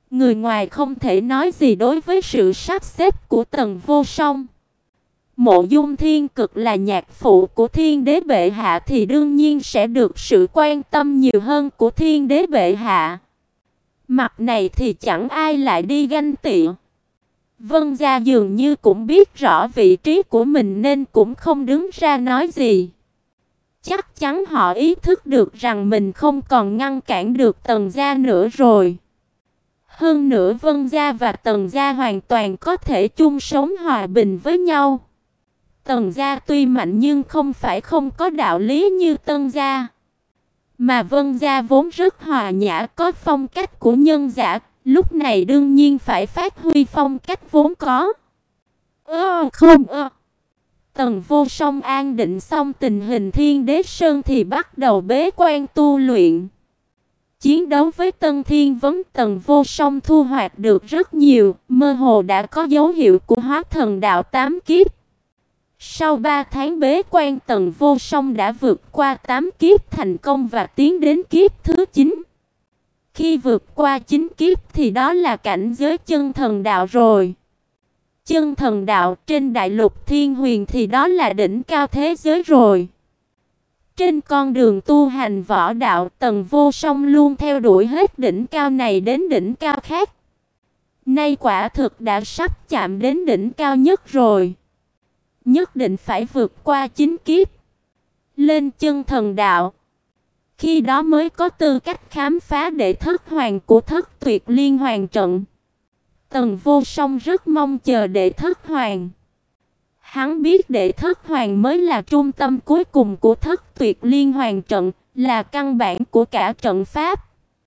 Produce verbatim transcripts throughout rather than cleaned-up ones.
Người ngoài không thể nói gì đối với sự sắp xếp của Tần Vô Song. Mộ Dung Thiên Cực là nhạc phụ của Thiên Đế bệ hạ thì đương nhiên sẽ được sự quan tâm nhiều hơn của Thiên Đế bệ hạ. Mặt này thì chẳng ai lại đi ganh tị. Vân gia dường như cũng biết rõ vị trí của mình nên cũng không đứng ra nói gì. Chắc chắn họ ý thức được rằng mình không còn ngăn cản được Tần gia nữa rồi. Hơn nữa Vân gia và Tần gia hoàn toàn có thể chung sống hòa bình với nhau. Tần gia tuy mạnh nhưng không phải không có đạo lý như Tân gia. Mà Vân gia vốn rất hòa nhã, có phong cách của nhân giả, lúc này đương nhiên phải phát huy phong cách vốn có. Ơ không ơ. Tần Vô Song an định xong tình hình Thiên Đế Sơn thì bắt đầu bế quan tu luyện. Chiến đấu với Tân Thiên Vấn, Tần Vô Song thu hoạch được rất nhiều, mơ hồ đã có dấu hiệu của hóa thần đạo tám kiếp. Sau ba tháng bế quan, Tần Vô Song đã vượt qua tám kiếp thành công và tiến đến kiếp thứ chín. Khi vượt qua chín kiếp thì đó là cảnh giới chân thần đạo rồi. Chân thần đạo trên đại lục Thiên Huyền thì đó là đỉnh cao thế giới rồi. Trên con đường tu hành võ đạo, Tần Vô Song luôn theo đuổi hết đỉnh cao này đến đỉnh cao khác. Nay quả thực đã sắp chạm đến đỉnh cao nhất rồi. Nhất định phải vượt qua chín kiếp, lên chân thần đạo. Khi đó mới có tư cách khám phá đệ thất hoàng của Thất Tuyệt Liên Hoàn trận. Tần Vô Song rất mong chờ đệ thất hoàng. Hắn biết đệ thất hoàng mới là trung tâm cuối cùng của Thất Tuyệt Liên Hoàn trận, là căn bản của cả trận pháp.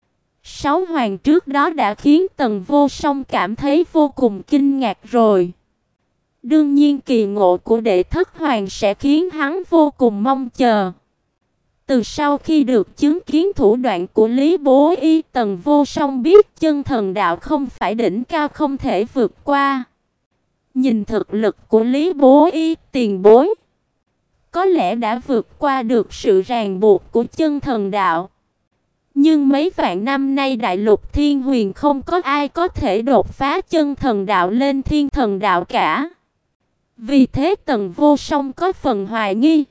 Sáu hoàng trước đó đã khiến Tần Vô Song cảm thấy vô cùng kinh ngạc rồi. Đương nhiên kỳ ngộ của đệ thất hoàng sẽ khiến hắn vô cùng mong chờ. Từ sau khi được chứng kiến thủ đoạn của Lý Bố Y, Tần Vô Song biết chân thần đạo không phải đỉnh cao không thể vượt qua. Nhìn thực lực của Lý Bố Y, tiền bối có lẽ đã vượt qua được sự ràng buộc của chân thần đạo. Nhưng mấy vạn năm nay đại lục Thiên Huyền không có ai có thể đột phá chân thần đạo lên thiên thần đạo cả. Vì thế Tần Vô Song có phần hoài nghi.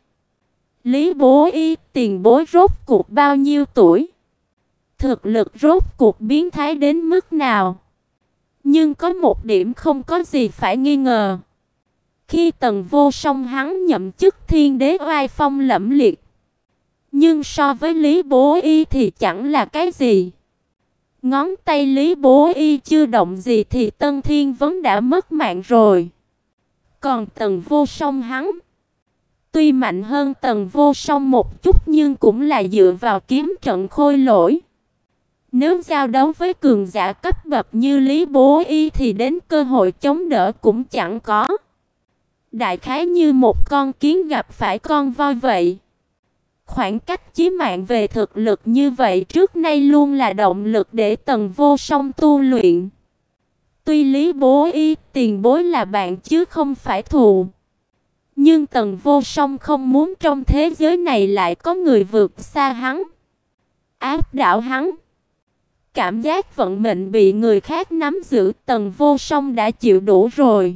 Lý Bố Y, tiền bối rốt cuộc bao nhiêu tuổi? Thực lực rốt cuộc biến thái đến mức nào? Nhưng có một điểm không có gì phải nghi ngờ. Khi Tần Vô Song hắn nhậm chức Thiên Đế oai phong lẫm liệt. Nhưng so với Lý Bố Y thì chẳng là cái gì. Ngón tay Lý Bố Y chưa động gì thì Tân Thiên Vấn đã mất mạng rồi. Còn Tần Vô Song hắn, tuy mạnh hơn Tần Vô Song một chút nhưng cũng là dựa vào kiếm trận khôi lỗi. Nếu giao đấu với cường giả cấp bậc như Lý Bố Y thì đến cơ hội chống đỡ cũng chẳng có. Đại khái như một con kiến gặp phải con voi vậy. Khoảng cách chí mạng về thực lực như vậy trước nay luôn là động lực để Tần Vô Song tu luyện. Tuy Lý Bố Y, tiền bối là bạn chứ không phải thù. Nhưng Tần Vô Song không muốn trong thế giới này lại có người vượt xa hắn, áp đảo hắn. Cảm giác vận mệnh bị người khác nắm giữ, Tần Vô Song đã chịu đủ rồi.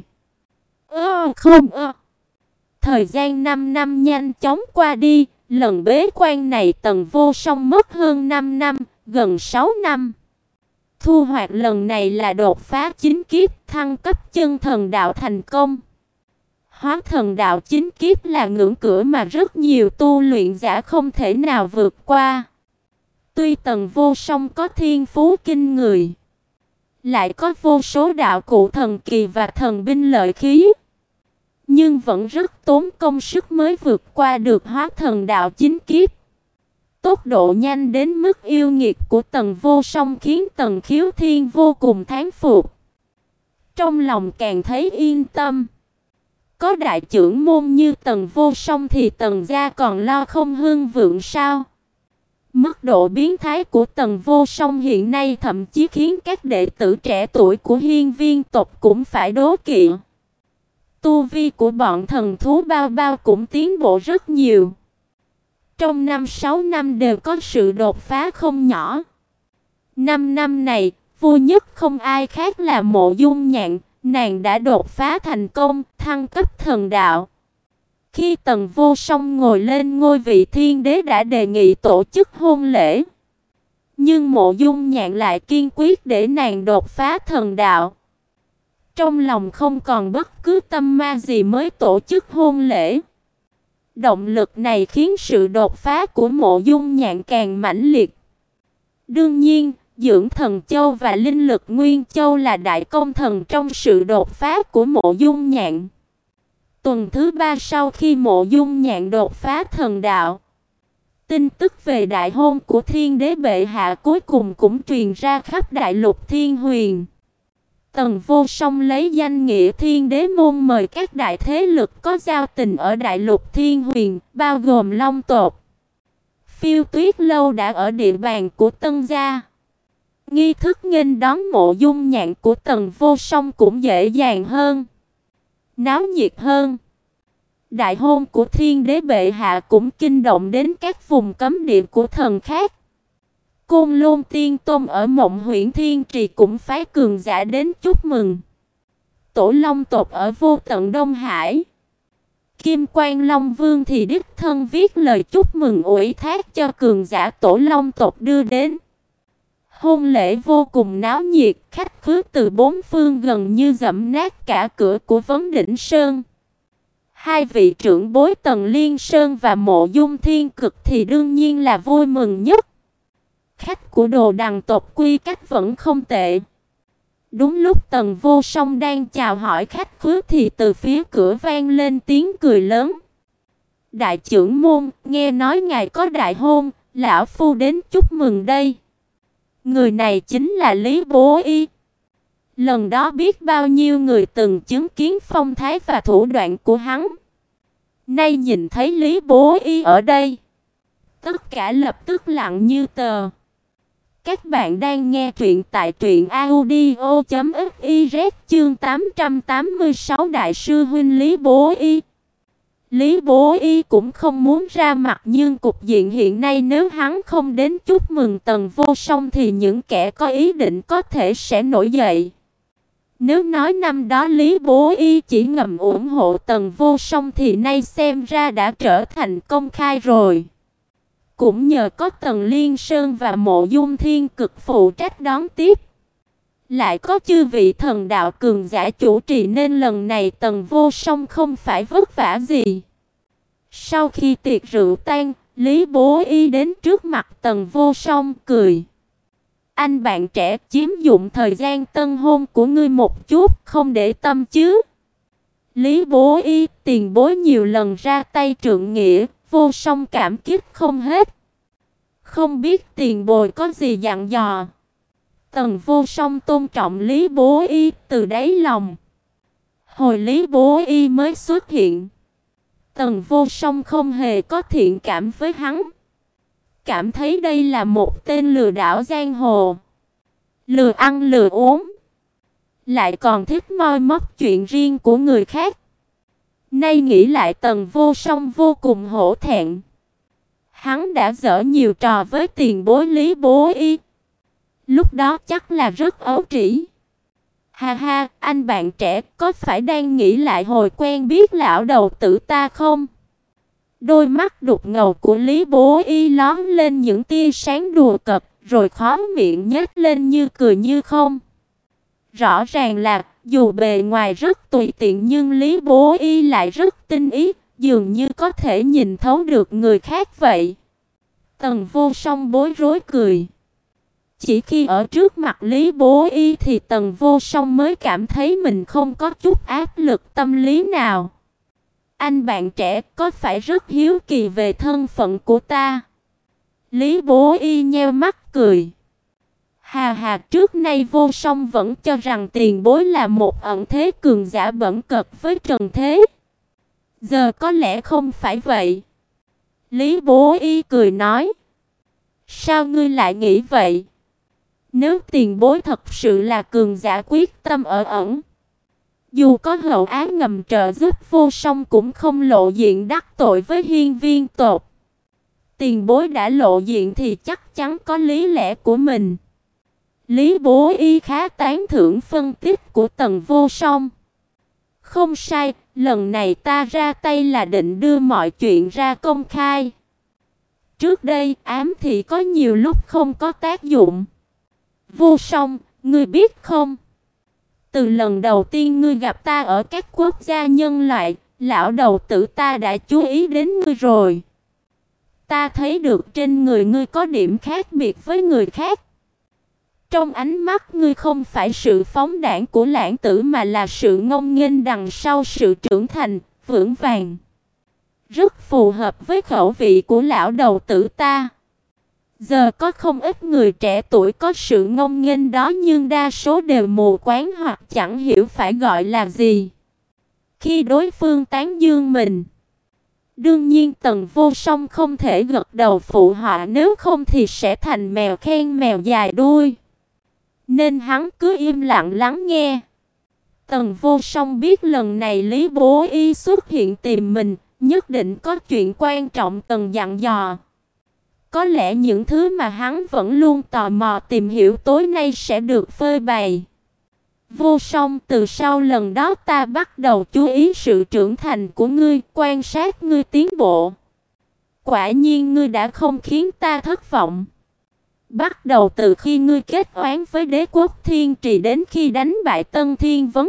Ơ không ơ. Thời gian năm năm nhanh chóng qua đi, lần bế quan này Tần Vô Song mất hơn năm năm, gần sáu năm. Thu hoạch lần này là đột phá chín kiếp, thăng cấp chân thần đạo thành công. Hóa thần đạo chín kiếp là ngưỡng cửa mà rất nhiều tu luyện giả không thể nào vượt qua. Tuy Tần Vô Song có thiên phú kinh người, lại có vô số đạo cụ thần kỳ và thần binh lợi khí, nhưng vẫn rất tốn công sức mới vượt qua được hóa thần đạo chín kiếp. Tốc độ nhanh đến mức yêu nghiệt của Tần Vô Song khiến Tần Khiếu Thiên vô cùng thán phục. Trong lòng càng thấy yên tâm. Có đại trưởng môn như Tần Vô Song thì Tần gia còn lo không hưng vượng sao? Mức độ biến thái của Tần Vô Song hiện nay thậm chí khiến các đệ tử trẻ tuổi của Hiên Viên tộc cũng phải đố kỵ. Tu vi của bọn thần thú bao bao cũng tiến bộ rất nhiều. Trong năm sáu năm đều có sự đột phá không nhỏ. Năm năm này, vui nhất không ai khác là Mộ Dung Nhạn, nàng đã đột phá thành công, thăng cấp thần đạo. Khi Tần Vô Song ngồi lên ngôi vị thiên đế đã đề nghị tổ chức hôn lễ. Nhưng Mộ Dung Nhạn lại kiên quyết để nàng đột phá thần đạo. Trong lòng không còn bất cứ tâm ma gì mới tổ chức hôn lễ. Động lực này khiến sự đột phá của Mộ Dung Nhạn càng mãnh liệt. Đương nhiên, Dưỡng Thần Châu và Linh Lực Nguyên Châu là đại công thần trong sự đột phá của Mộ Dung Nhạn. Tuần thứ ba sau khi Mộ Dung Nhạn đột phá thần đạo, tin tức về đại hôn của Thiên Đế bệ hạ cuối cùng cũng truyền ra khắp đại lục Thiên Huyền. Tần Vô Song lấy danh nghĩa Thiên Đế môn mời các đại thế lực có giao tình ở đại lục Thiên Huyền, bao gồm Long tộc. Phiêu Tuyết lâu đã ở địa bàn của Tân gia. Nghi thức nghênh đón Mộ Dung Nhạn của Tần Vô Song cũng dễ dàng hơn, náo nhiệt hơn. Đại hôn của Thiên Đế bệ hạ cũng kinh động đến các vùng cấm địa của thần khác. Côn Lôn Tiên Tôn ở Mộng Huyễn Thiên Trì cũng phái cường giả đến chúc mừng. Tổ Long tộc ở Vô Tận Đông Hải, Kim Quan Long Vương thì đích thân viết lời chúc mừng ủy thác cho cường giả Tổ Long tộc đưa đến. Hôn lễ vô cùng náo nhiệt, khách khứa từ bốn phương gần như dẫm nát cả cửa của Vấn Đỉnh Sơn. Hai vị trưởng bối Tần Liên Sơn và Mộ Dung Thiên Cực thì đương nhiên là vui mừng nhất. Khách của Đồ Đằng tộc quy cách vẫn không tệ. Đúng lúc Tần Vô Song đang chào hỏi khách khứa thì từ phía cửa vang lên tiếng cười lớn. Đại trưởng môn, nghe nói ngài có đại hôn, lão phu đến chúc mừng đây. Người này chính là Lý Bố Y. Lần đó biết bao nhiêu người từng chứng kiến phong thái và thủ đoạn của hắn. Nay nhìn thấy Lý Bố Y ở đây, tất cả lập tức lặng như tờ. Các bạn đang nghe truyện tại truyện audio chấm fiz chương tám trăm tám mươi sáu Đại sư huynh Lý Bố Y. Lý Bố Y cũng không muốn ra mặt, nhưng cục diện hiện nay nếu hắn không đến chúc mừng Tần Vô Song thì những kẻ có ý định có thể sẽ nổi dậy. Nếu nói năm đó Lý Bố Y chỉ ngầm ủng hộ Tần Vô Song thì nay xem ra đã trở thành công khai rồi. Cũng nhờ có Tần Liên Sơn và Mộ Dung Thiên Cực phụ trách đón tiếp, lại có chư vị thần đạo cường giả chủ trì nên lần này Tần Vô Song không phải vất vả gì. Sau khi tiệc rượu tan, Lý Bố Y đến trước mặt Tần Vô Song cười. Anh bạn trẻ, chiếm dụng thời gian tân hôn của ngươi một chút, không để tâm chứ? Lý Bố Y, tiền bối nhiều lần ra tay trượng nghĩa, Vô Song cảm kích không hết. Không biết tiền bối có gì dặn dò? Tần Vô Song tôn trọng Lý Bố Y từ đáy lòng. Hồi Lý Bố Y mới xuất hiện, Tần Vô Song không hề có thiện cảm với hắn, cảm thấy đây là một tên lừa đảo giang hồ, lừa ăn lừa uống, lại còn thích moi móc chuyện riêng của người khác. Nay nghĩ lại Tần Vô Song vô cùng hổ thẹn. Hắn đã giở nhiều trò với tiền bối Lý Bố Y, lúc đó chắc là rất ấu trĩ. Ha ha, anh bạn trẻ có phải đang nghĩ lại hồi quen biết lão đầu tử ta không? Đôi mắt đục ngầu của Lý Bố Y lóe lên những tia sáng đùa cợt, rồi khóe miệng nhếch lên như cười như không. Rõ ràng là dù bề ngoài rất tùy tiện nhưng Lý Bố Y lại rất tinh ý, dường như có thể nhìn thấu được người khác vậy. Tần Vô Song bối rối cười. Chỉ khi ở trước mặt Lý Bố Y thì Tần Vô Song mới cảm thấy mình không có chút áp lực tâm lý nào. Anh bạn trẻ có phải rất hiếu kỳ về thân phận của ta? Lý Bố Y nheo mắt cười. Hà hà, trước nay Vô Song vẫn cho rằng tiền bối là một ẩn thế cường giả bẩn cợt với trần thế. Giờ có lẽ không phải vậy. Lý Bố Y cười nói. Sao ngươi lại nghĩ vậy? Nếu tiền bối thật sự là cường giả quyết tâm ở ẩn, dù có hậu ái ngầm trợ giúp Vô Song cũng không lộ diện đắc tội với hiên viên tộc. Tiền bối đã lộ diện thì chắc chắn có lý lẽ của mình. Lý Bố Y khá tán thưởng phân tích của Tần Vô Song. Không sai, lần này ta ra tay là định đưa mọi chuyện ra công khai. Trước đây, ám thị có nhiều lúc không có tác dụng. Vô Song, ngươi biết không? Từ lần đầu tiên ngươi gặp ta ở các quốc gia nhân loại, lão đầu tử ta đã chú ý đến ngươi rồi. Ta thấy được trên người ngươi có điểm khác biệt với người khác. Trong ánh mắt ngươi không phải sự phóng đãng của lãng tử mà là sự ngông nghênh đằng sau sự trưởng thành, vững vàng. Rất phù hợp với khẩu vị của lão đầu tử ta. Giờ có không ít người trẻ tuổi có sự ngông nghênh đó nhưng đa số đều mù quáng hoặc chẳng hiểu phải gọi là gì. Khi đối phương tán dương mình, đương nhiên Tần Vô Song không thể gật đầu phụ họa, nếu không thì sẽ thành mèo khen mèo dài đuôi. Nên hắn cứ im lặng lắng nghe. Tần Vô Song biết lần này Lý Bố Y xuất hiện tìm mình, nhất định có chuyện quan trọng cần dặn dò. Có lẽ những thứ mà hắn vẫn luôn tò mò tìm hiểu tối nay sẽ được phơi bày. Vô Song, từ sau lần đó ta bắt đầu chú ý sự trưởng thành của ngươi, quan sát ngươi tiến bộ. Quả nhiên ngươi đã không khiến ta thất vọng. Bắt đầu từ khi ngươi kết oán với đế quốc Thiên Trì đến khi đánh bại Tân Thiên Vấn.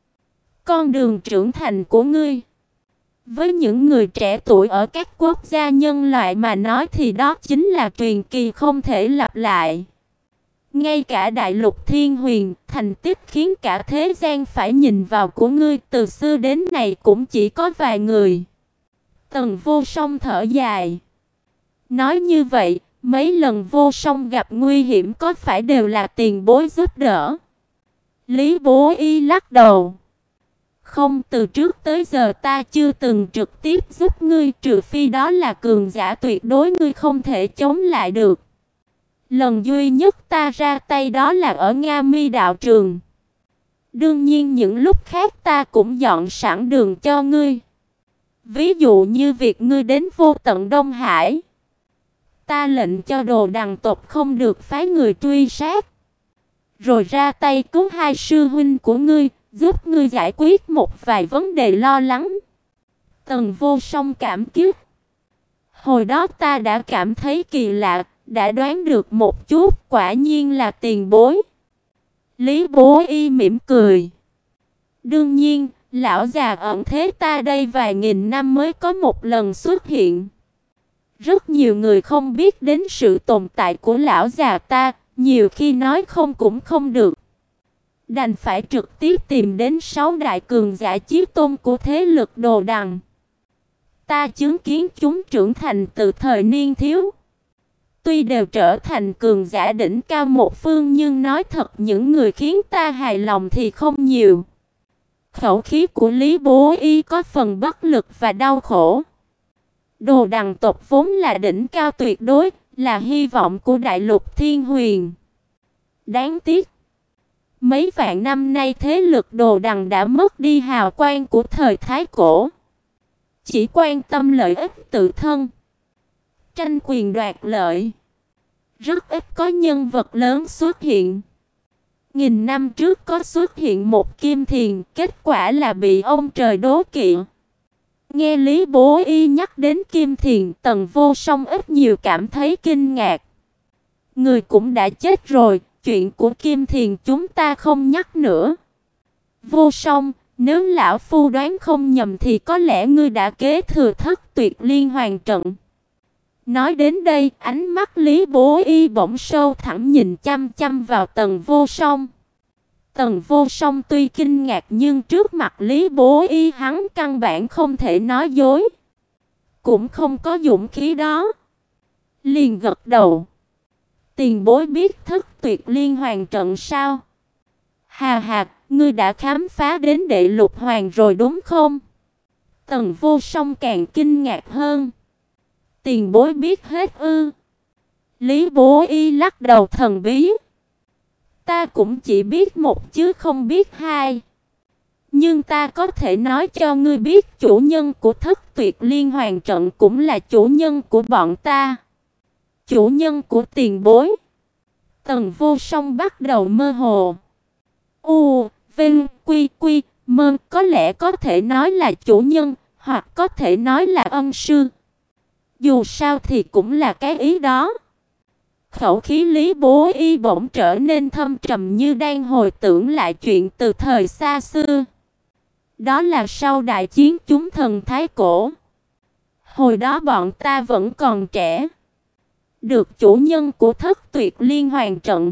Con đường trưởng thành của ngươi, với những người trẻ tuổi ở các quốc gia nhân loại mà nói thì đó chính là truyền kỳ không thể lặp lại. Ngay cả đại lục Thiên Huyền, thành tích khiến cả thế gian phải nhìn vào của ngươi từ xưa đến nay cũng chỉ có vài người. Tần Vô Song thở dài. Nói như vậy, mấy lần Vô Song gặp nguy hiểm có phải đều là tiền bối giúp đỡ? Lý Bố Y lắc đầu. Không, từ trước tới giờ ta chưa từng trực tiếp giúp ngươi, trừ phi đó là cường giả tuyệt đối ngươi không thể chống lại được. Lần duy nhất ta ra tay đó là ở Nga Mi đạo trường. Đương nhiên những lúc khác ta cũng dọn sẵn đường cho ngươi. Ví dụ như việc ngươi đến vô tận Đông Hải, ta lệnh cho Đồ Đằng tộc không được phái người truy sát, rồi ra tay cứu hai sư huynh của ngươi, giúp ngươi giải quyết một vài vấn đề lo lắng. Tần Vô Song cảm kích. Hồi đó ta đã cảm thấy kỳ lạ, đã đoán được một chút, quả nhiên là tiền bối. Lý Bố Y mỉm cười. Đương nhiên, lão già ẩn thế ta đây vài nghìn năm mới có một lần xuất hiện. Rất nhiều người không biết đến sự tồn tại của lão già ta, nhiều khi nói không cũng không được. Đành phải trực tiếp tìm đến sáu đại cường giả chí tôn của thế lực Đồ Đằng. Ta chứng kiến chúng trưởng thành từ thời niên thiếu. Tuy đều trở thành cường giả đỉnh cao một phương nhưng nói thật những người khiến ta hài lòng thì không nhiều. Khẩu khí của Lý Bố Y có phần bất lực và đau khổ. Đồ Đằng tộc vốn là đỉnh cao tuyệt đối, là hy vọng của đại lục Thiên Huyền. Đáng tiếc, mấy vạn năm nay thế lực Đồ Đằng đã mất đi hào quang của thời Thái Cổ. Chỉ quan tâm lợi ích tự thân, tranh quyền đoạt lợi. Rất ít có nhân vật lớn xuất hiện. Nghìn năm trước có xuất hiện một Kim Thiền, kết quả là bị ông trời đố kỵ. Nghe Lý Bố Y nhắc đến Kim Thiền, Tần Vô Song ít nhiều cảm thấy kinh ngạc. Người cũng đã chết rồi, chuyện của Kim Thiền chúng ta không nhắc nữa. Vô Song, nếu lão phu đoán không nhầm thì có lẽ ngươi đã kế thừa thất tuyệt liên hoàn trận. Nói đến đây, ánh mắt Lý Bố Y bỗng sâu thẳm nhìn chăm chăm vào Tần Vô Song. Tần Vô Song tuy kinh ngạc nhưng trước mặt Lý Bố Y hắn căn bản không thể nói dối. Cũng không có dũng khí đó. Liền gật đầu. Tiền bối biết thất tuyệt liên hoàn trận sao? Hà hà, ngươi đã khám phá đến đệ lục hoàng rồi đúng không? Tần Vô Song càng kinh ngạc hơn. Tiền bối biết hết ư? Lý Bố Y lắc đầu thần bí. Ta cũng chỉ biết một chứ không biết hai. Nhưng ta có thể nói cho ngươi biết chủ nhân của thất tuyệt liên hoàn trận cũng là chủ nhân của bọn ta. Chủ nhân của tiền bối. Tần Vô Song bắt đầu mơ hồ. U, Vinh, Quy, Quy, Mơ, có lẽ có thể nói là chủ nhân, hoặc có thể nói là ân sư. Dù sao thì cũng là cái ý đó. Khẩu khí Lý Bố Y bỗng trở nên thâm trầm như đang hồi tưởng lại chuyện từ thời xa xưa. Đó là sau đại chiến chúng thần Thái Cổ. Hồi đó bọn ta vẫn còn trẻ. Được chủ nhân của Thất Tuyệt Liên Hoàn Trận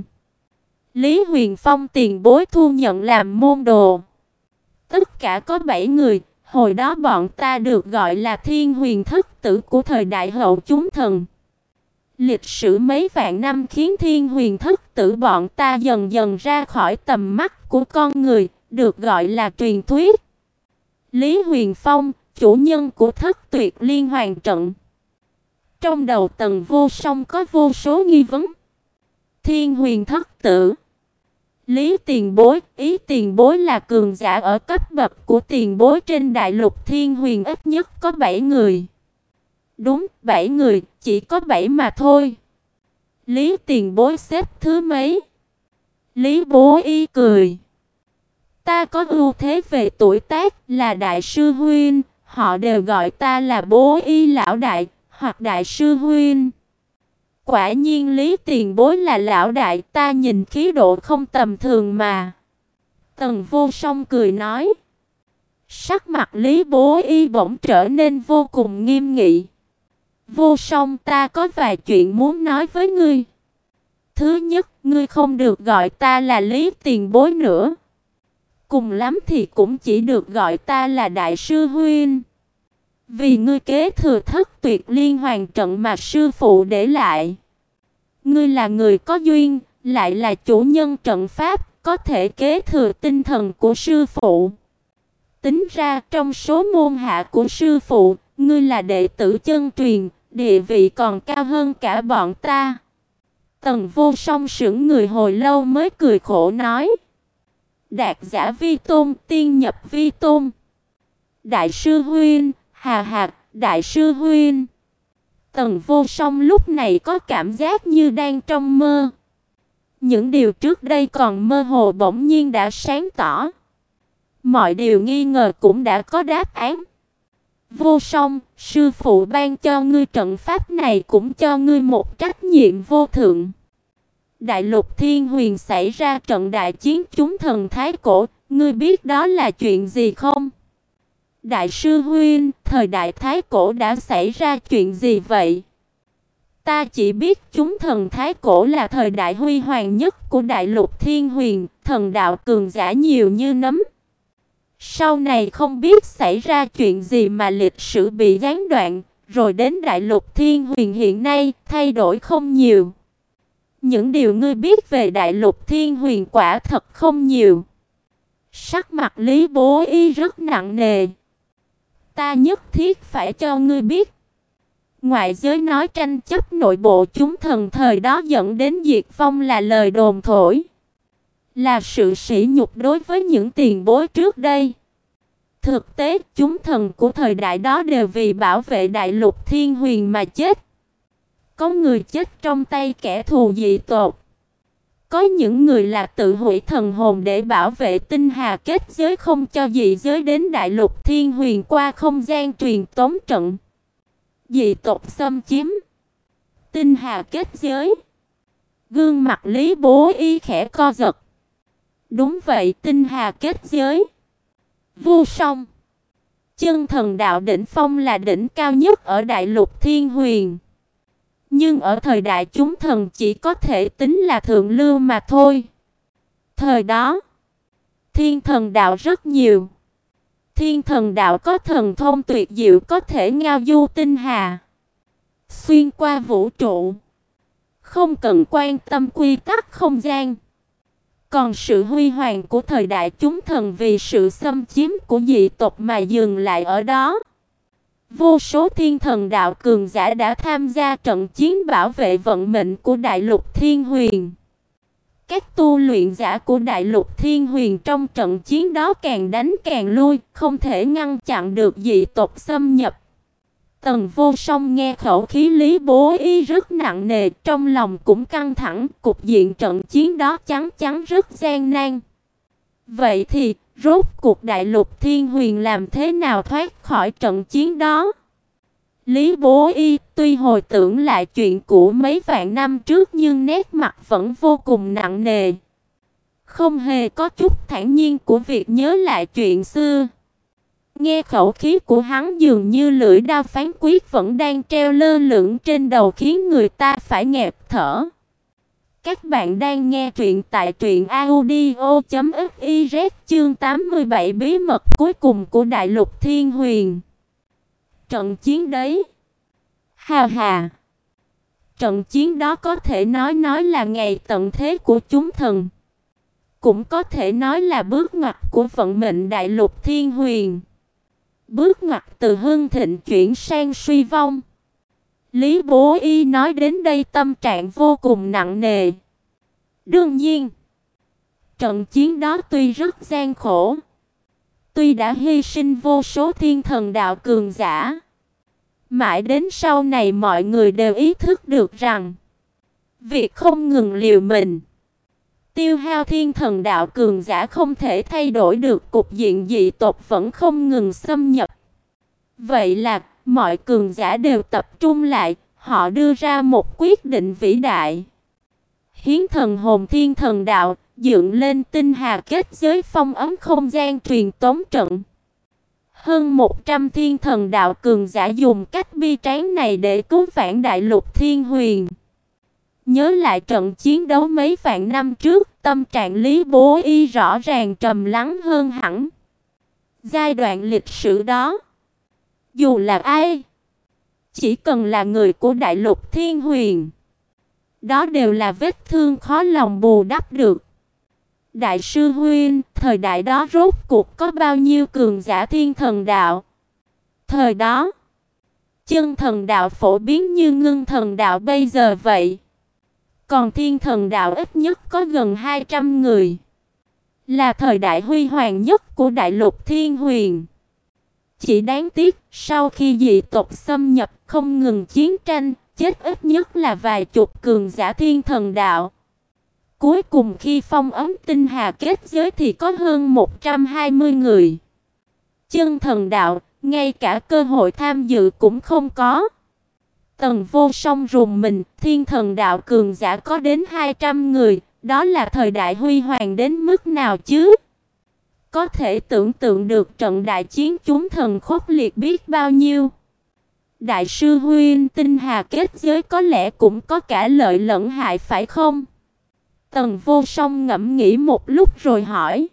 Lý Huyền Phong tiền bối thu nhận làm môn đồ. Tất cả có bảy người. Hồi đó bọn ta được gọi là Thiên Huyền Thất Tử của thời đại hậu chúng thần. Lịch sử mấy vạn năm khiến Thiên Huyền Thất Tử bọn ta dần dần ra khỏi tầm mắt của con người, được gọi là truyền thuyết. Lý Huyền Phong, chủ nhân của Thất Tuyệt Liên Hoàn Trận. Trong đầu Tần Vô Song có vô số nghi vấn. Thiên Huyền Thất Tử, Lý tiền bối, ý tiền bối là cường giả ở cấp bậc của tiền bối trên đại lục Thiên Huyền ít nhất có bảy người. Đúng, bảy người, chỉ có bảy mà thôi. Lý tiền bối xếp thứ mấy? Lý Bố Y cười. Ta có ưu thế về tuổi tác, là đại sư huynh, họ đều gọi ta là Bố Y lão đại, hoặc đại sư huynh. Quả nhiên Lý tiền bối là lão đại, ta nhìn khí độ không tầm thường mà. Tần Vô Song cười nói. Sắc mặt Lý Bố Y bỗng trở nên vô cùng nghiêm nghị. Vô Song, ta có vài chuyện muốn nói với ngươi. Thứ nhất, ngươi không được gọi ta là Lý tiền bối nữa. Cùng lắm thì cũng chỉ được gọi ta là đại sư huynh. Vì ngươi kế thừa Thất Tuyệt Liên Hoàn Trận mà sư phụ để lại. Ngươi là người có duyên, lại là chủ nhân trận pháp, có thể kế thừa tinh thần của sư phụ. Tính ra trong số môn hạ của sư phụ, ngươi là đệ tử chân truyền, địa vị còn cao hơn cả bọn ta. Tần Vô Song sững người hồi lâu mới cười khổ nói. Đạt giả vi tôn, tiên nhập vi tôn. Đại sư huynh, hà hạt, đại sư huynh. Tần Vô Song lúc này có cảm giác như đang trong mơ. Những điều trước đây còn mơ hồ bỗng nhiên đã sáng tỏ. Mọi điều nghi ngờ cũng đã có đáp án. Vô Song, sư phụ ban cho ngươi trận pháp này cũng cho ngươi một trách nhiệm vô thượng. Đại lục Thiên Huyền xảy ra trận đại chiến chúng thần Thái Cổ, ngươi biết đó là chuyện gì không? Đại sư huynh, thời đại Thái Cổ đã xảy ra chuyện gì vậy? Ta chỉ biết chúng thần Thái Cổ là thời đại huy hoàng nhất của đại lục Thiên Huyền, thần đạo cường giả nhiều như nấm. Sau này không biết xảy ra chuyện gì mà lịch sử bị gián đoạn, rồi đến đại lục Thiên Huyền hiện nay thay đổi không nhiều. Những điều ngươi biết về đại lục Thiên Huyền quả thật không nhiều. Sắc mặt Lý Bố Y rất nặng nề. Ta nhất thiết phải cho ngươi biết. Ngoại giới nói tranh chấp nội bộ chúng thần thời đó dẫn đến diệt vong là lời đồn thổi. Là sự sỉ nhục đối với những tiền bối trước đây. Thực tế, chúng thần của thời đại đó đều vì bảo vệ đại lục Thiên Huyền mà chết. Có người chết trong tay kẻ thù dị tộc. Có những người là tự hủy thần hồn để bảo vệ tinh hà kết giới không cho dị giới đến đại lục Thiên Huyền qua không gian truyền tống trận. Dị tộc xâm chiếm tinh hà kết giới. Gương mặt Lý Bố Y khẽ co giật. Đúng vậy, tinh hà kết giới. Vô Song, chân thần đạo đỉnh phong là đỉnh cao nhất ở đại lục Thiên Huyền. Nhưng ở thời đại chúng thần chỉ có thể tính là thượng lưu mà thôi. Thời đó, thiên thần đạo rất nhiều. Thiên thần đạo có thần thông tuyệt diệu có thể ngao du tinh hà, xuyên qua vũ trụ, không cần quan tâm quy tắc không gian. Còn sự huy hoàng của thời đại chúng thần vì sự xâm chiếm của dị tộc mà dừng lại ở đó. Vô số thiên thần đạo cường giả đã tham gia trận chiến bảo vệ vận mệnh của đại lục Thiên Huyền. Các tu luyện giả của đại lục Thiên Huyền trong trận chiến đó càng đánh càng lui, không thể ngăn chặn được dị tộc xâm nhập. Tần Vô Song nghe khẩu khí Lý Bố Y rất nặng nề, trong lòng cũng căng thẳng, cục diện trận chiến đó chắn chắn rất gian nan. Vậy thì, rốt cuộc Đại Lục Thiên Huyền làm thế nào thoát khỏi trận chiến đó? Lý Bố Y tuy hồi tưởng lại chuyện cũ mấy vạn năm trước nhưng nét mặt vẫn vô cùng nặng nề. Không hề có chút thản nhiên của việc nhớ lại chuyện xưa. Nghe khẩu khí của hắn dường như lưỡi đao phán quyết vẫn đang treo lơ lửng trên đầu khiến người ta phải nghẹt thở. Các bạn đang nghe truyện tại truyện audio chấm fiz chương tám mươi bảy bí mật cuối cùng của Đại Lục Thiên Huyền. Trận chiến đấy. Hà hà. Trận chiến đó có thể nói nói là ngày tận thế của chúng thần. Cũng có thể nói là bước ngoặt của vận mệnh Đại Lục Thiên Huyền. Bước ngoặt từ hưng thịnh chuyển sang suy vong. Lý Bố Y nói đến đây tâm trạng vô cùng nặng nề. Đương nhiên, trận chiến đó tuy rất gian khổ, tuy đã hy sinh vô số thiên thần đạo cường giả, mãi đến sau này mọi người đều ý thức được rằng việc không ngừng liều mình, tiêu hao thiên thần đạo cường giả không thể thay đổi được cục diện dị tộc vẫn không ngừng xâm nhập. Vậy là mọi cường giả đều tập trung lại, họ đưa ra một quyết định vĩ đại. Hiến thần hồn thiên thần đạo, dựng lên tinh hà kết giới phong ấn không gian truyền tống trận. Hơn một trăm thiên thần đạo cường giả dùng cách bi tráng này để cứu vãn Đại Lục Thiên Huyền. Nhớ lại trận chiến đấu mấy vạn năm trước, tâm trạng Lý Bố Y rõ ràng trầm lắng hơn hẳn. Giai đoạn lịch sử đó, dù là ai, chỉ cần là người của Đại Lục Thiên Huyền, đó đều là vết thương khó lòng bù đắp được. Đại sư huynh, thời đại đó rốt cuộc có bao nhiêu cường giả thiên thần đạo? Thời đó, chân thần đạo phổ biến như ngưng thần đạo bây giờ vậy. Còn thiên thần đạo ít nhất có gần hai trăm người. Là thời đại huy hoàng nhất của Đại Lục Thiên Huyền. Chỉ đáng tiếc, sau khi dị tộc xâm nhập không ngừng chiến tranh, chết ít nhất là vài chục cường giả thiên thần đạo. Cuối cùng khi phong ấn tinh hà kết giới thì có hơn một trăm hai mươi người. Chân thần đạo, ngay cả cơ hội tham dự cũng không có. Tần Vô Song rùng mình, thiên thần đạo cường giả có đến hai trăm người, đó là thời đại huy hoàng đến mức nào chứ? Có thể tưởng tượng được trận đại chiến chúng thần khốc liệt biết bao nhiêu. Đại sư huynh, tinh hà kết giới có lẽ cũng có cả lợi lẫn hại phải không? Tần Vô Song ngẫm nghĩ một lúc rồi hỏi.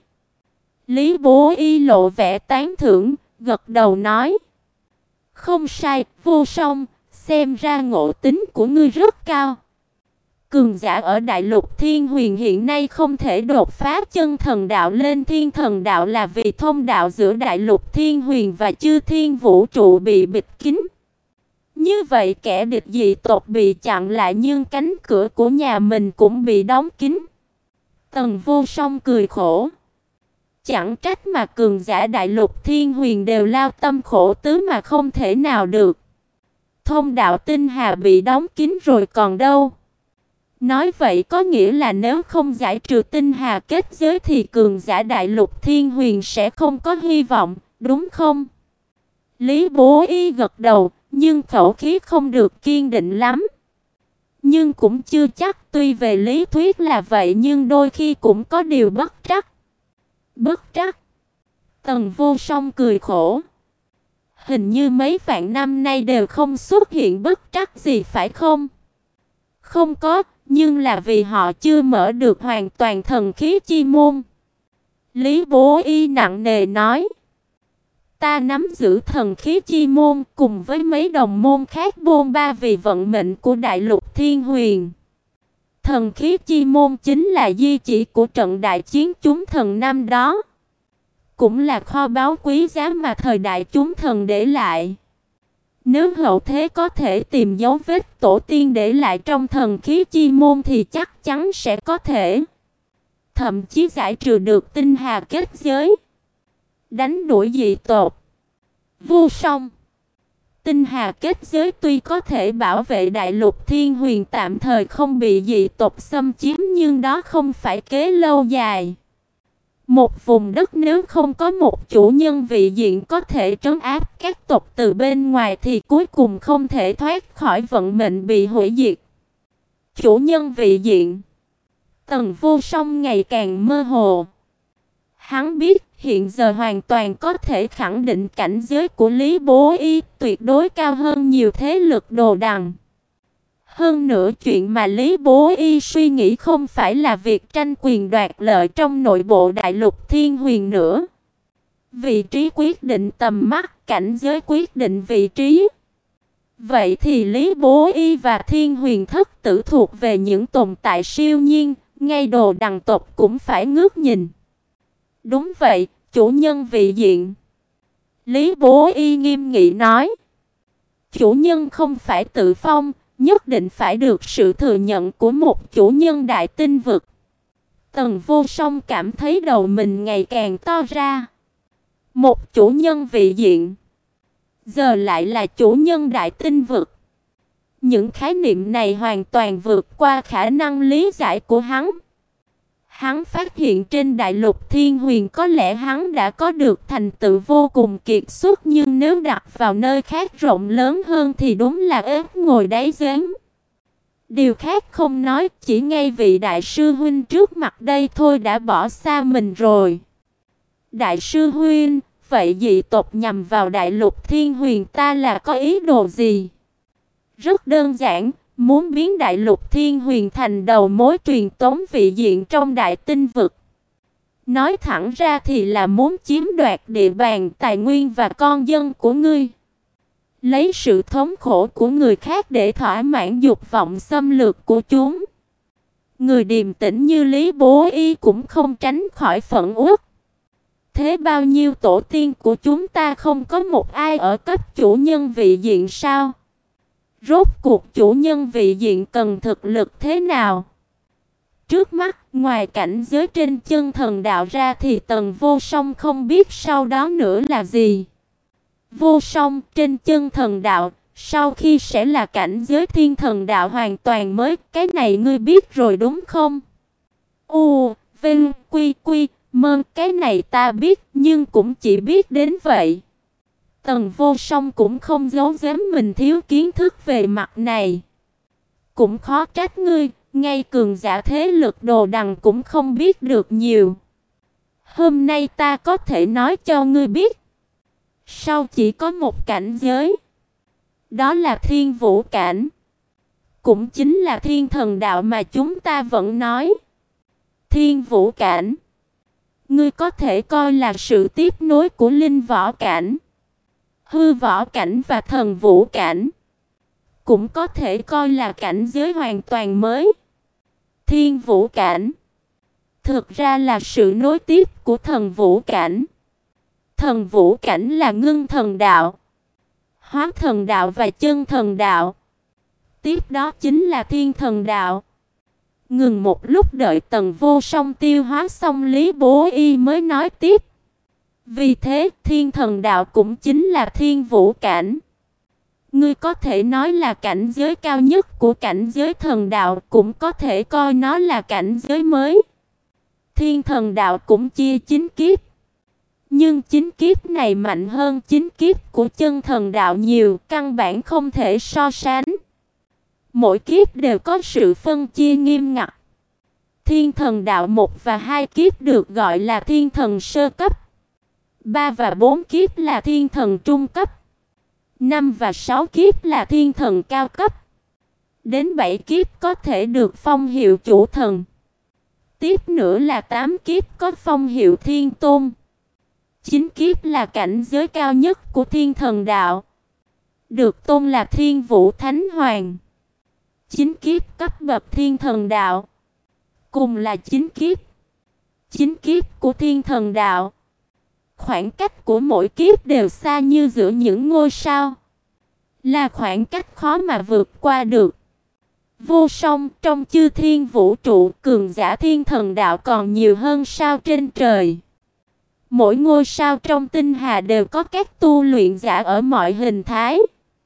Lý Bố Y lộ vẻ tán thưởng, gật đầu nói. Không sai, Vô Song, xem ra ngộ tính của ngươi rất cao. Cường giả ở Đại Lục Thiên Huyền hiện nay không thể đột phá chân thần đạo lên thiên thần đạo là vì thông đạo giữa Đại Lục Thiên Huyền và chư thiên vũ trụ bị bịt kín. Như vậy kẻ địch dị tộc bị chặn lại nhưng cánh cửa của nhà mình cũng bị đóng kín. Tần Vô Song cười khổ. Chẳng trách mà cường giả Đại Lục Thiên Huyền đều lao tâm khổ tứ mà không thể nào được. Thông đạo tinh hà bị đóng kín rồi còn đâu. Nói vậy có nghĩa là nếu không giải trừ tinh hà kết giới thì cường giả Đại Lục Thiên Huyền sẽ không có hy vọng, đúng không? Lý Bố Y gật đầu, nhưng khẩu khí không được kiên định lắm. Nhưng cũng chưa chắc, tuy về lý thuyết là vậy nhưng đôi khi cũng có điều bất trắc. Bất trắc? Tần Vô Song cười khổ. Hình như mấy vạn năm nay đều không xuất hiện bất trắc gì phải không? Không có, nhưng là vì họ chưa mở được hoàn toàn thần khí chi môn. Lý Bố Y nặng nề nói. Ta nắm giữ thần khí chi môn cùng với mấy đồng môn khác bôn ba vì vận mệnh của Đại Lục Thiên Huyền. Thần khí chi môn chính là di chỉ của trận đại chiến chúng thần năm đó. Cũng là kho báu quý giá mà thời đại chúng thần để lại. Nếu hậu thế có thể tìm dấu vết tổ tiên để lại trong thần khí chi môn thì chắc chắn sẽ có thể. Thậm chí giải trừ được tinh hà kết giới. Đánh đuổi dị tộc. Vô Song, Tinh hà kết giới tuy có thể bảo vệ đại lục thiên huyền tạm thời không bị dị tộc xâm chiếm, nhưng đó không phải kế lâu dài. Một vùng đất nếu không có một chủ nhân vị diện có thể trấn áp các tộc từ bên ngoài thì cuối cùng không thể thoát khỏi vận mệnh bị hủy diệt. Chủ nhân vị diện. Tần Vô Song ngày càng mơ hồ. Hắn biết hiện giờ hoàn toàn có thể khẳng định cảnh giới của Lý Bố Y tuyệt đối cao hơn nhiều thế lực đồ đằng. Hơn nữa chuyện mà Lý Bố Y suy nghĩ không phải là việc tranh quyền đoạt lợi trong nội bộ đại lục thiên huyền nữa. Vị trí quyết định tầm mắt, cảnh giới quyết định vị trí. Vậy thì Lý Bố Y và Thiên Huyền Thất Tử thuộc về những tồn tại siêu nhiên, ngay đồ đằng tộc cũng phải ngước nhìn. Đúng vậy, chủ nhân vị diện. Lý Bố Y nghiêm nghị nói. Chủ nhân không phải tự phong, nhất định phải được sự thừa nhận của một chủ nhân đại tinh vực. Tần Vô Song cảm thấy đầu mình ngày càng to ra. Một chủ nhân vị diện, giờ lại là chủ nhân đại tinh vực. Những khái niệm này hoàn toàn vượt qua khả năng lý giải của hắn. Hắn phát hiện trên đại lục thiên huyền có lẽ hắn đã có được thành tựu vô cùng kiệt xuất, nhưng nếu đặt vào nơi khác rộng lớn hơn thì đúng là ếch ngồi đáy giếng. Điều khác không nói, chỉ ngay vị đại sư huynh trước mặt đây thôi đã bỏ xa mình rồi. Đại sư huynh, vậy dị tộc nhằm vào đại lục thiên huyền ta là có ý đồ gì? Rất đơn giản, muốn biến đại lục thiên huyền thành đầu mối truyền tống vị diện trong đại tinh vực. Nói thẳng ra thì là muốn chiếm đoạt địa bàn, tài nguyên và con dân của ngươi. Lấy sự thống khổ của người khác để thỏa mãn dục vọng xâm lược của chúng. Người điềm tĩnh như Lý Bố Y cũng không tránh khỏi phẫn uất. Thế bao nhiêu tổ tiên của chúng ta không có một ai ở cấp chủ nhân vị diện sao? Rốt cuộc chủ nhân vị diện cần thực lực thế nào? Trước mắt, ngoài cảnh giới trên chân thần đạo ra thì Tần Vô Song không biết sau đó nữa là gì. Vô Song, trên chân thần đạo, sau khi sẽ là cảnh giới thiên thần đạo hoàn toàn mới, cái này ngươi biết rồi đúng không? U, Vinh, Quy, Quy, Mơ, cái này ta biết, nhưng cũng chỉ biết đến vậy. Tần Vô Song cũng không giấu giếm mình thiếu kiến thức về mặt này. Cũng khó trách ngươi, ngay cường giả thế lực đồ đằng cũng không biết được nhiều. Hôm nay ta có thể nói cho ngươi biết. Sau chỉ có một cảnh giới. Đó là thiên vũ cảnh. Cũng chính là thiên thần đạo mà chúng ta vẫn nói. Thiên vũ cảnh. Ngươi có thể coi là sự tiếp nối của linh võ cảnh, hư võ cảnh và thần vũ cảnh. Cũng có thể coi là cảnh giới hoàn toàn mới. Thiên vũ cảnh thực ra là sự nối tiếp của thần vũ cảnh. Thần vũ cảnh là ngưng thần đạo, hóa thần đạo và chân thần đạo. Tiếp đó chính là thiên thần đạo. Ngừng một lúc đợi Tần Vô Song tiêu hóa xong, Lý Bố Y mới nói tiếp. Vì thế, thiên thần đạo cũng chính là thiên vũ cảnh. Ngươi có thể nói là cảnh giới cao nhất của cảnh giới thần đạo, cũng có thể coi nó là cảnh giới mới. Thiên thần đạo cũng chia chín kiếp. Nhưng chín kiếp này mạnh hơn chín kiếp của chân thần đạo nhiều, căn bản không thể so sánh. Mỗi kiếp đều có sự phân chia nghiêm ngặt. Thiên thần đạo một và hai kiếp được gọi là thiên thần sơ cấp. ba và bốn kiếp là thiên thần trung cấp. năm và sáu kiếp là thiên thần cao cấp. Đến bảy kiếp có thể được phong hiệu chủ thần. Tiếp nữa là tám kiếp có phong hiệu thiên tôn. chín kiếp là cảnh giới cao nhất của thiên thần đạo, được tôn là thiên vũ thánh hoàng. chín kiếp cấp bậc thiên thần đạo, cùng là chín kiếp. chín kiếp của thiên thần đạo, khoảng cách của mỗi kiếp đều xa như giữa những ngôi sao, là khoảng cách khó mà vượt qua được. Vô Song, trong chư thiên vũ trụ, cường giả thiên thần đạo còn nhiều hơn sao trên trời. Mỗi ngôi sao trong tinh hà đều có các tu luyện giả ở mọi hình thái.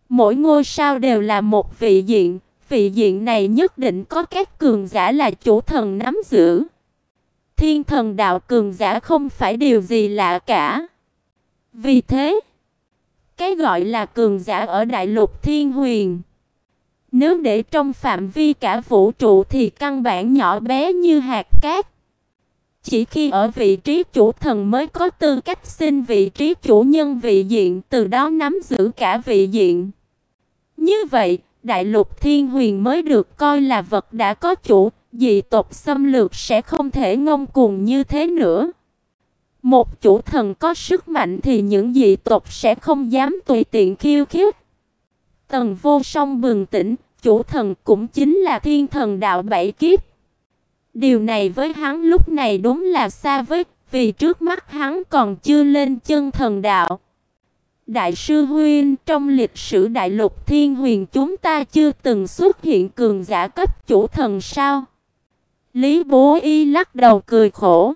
Mỗi ngôi sao đều là một vị diện, vị diện này nhất định có các cường giả là chủ thần nắm giữ. Thiên thần đạo cường giả không phải điều gì lạ cả. Vì thế, cái gọi là cường giả ở đại lục Thiên Huyền, nếu để trong phạm vi cả vũ trụ thì căn bản nhỏ bé như hạt cát. Chỉ khi ở vị trí chủ thần mới có tư cách xin vị trí chủ nhân vị diện, từ đó nắm giữ cả vị diện. Như vậy, đại lục Thiên Huyền mới được coi là vật đã có chủ, dị tộc xâm lược sẽ không thể ngông cuồng như thế nữa. Một chủ thần có sức mạnh thì những dị tộc sẽ không dám tùy tiện khiêu khích. Tần Vô Song bừng tỉnh, chủ thần cũng chính là thiên thần đạo bảy kiếp. Điều này với hắn lúc này đúng là xa vời, vì trước mắt hắn còn chưa lên chân thần đạo. Đại sư huynh, trong lịch sử đại lục Thiên Huyền chúng ta chưa từng xuất hiện cường giả cấp chủ thần sao? Lý Bố Y lắc đầu cười khổ.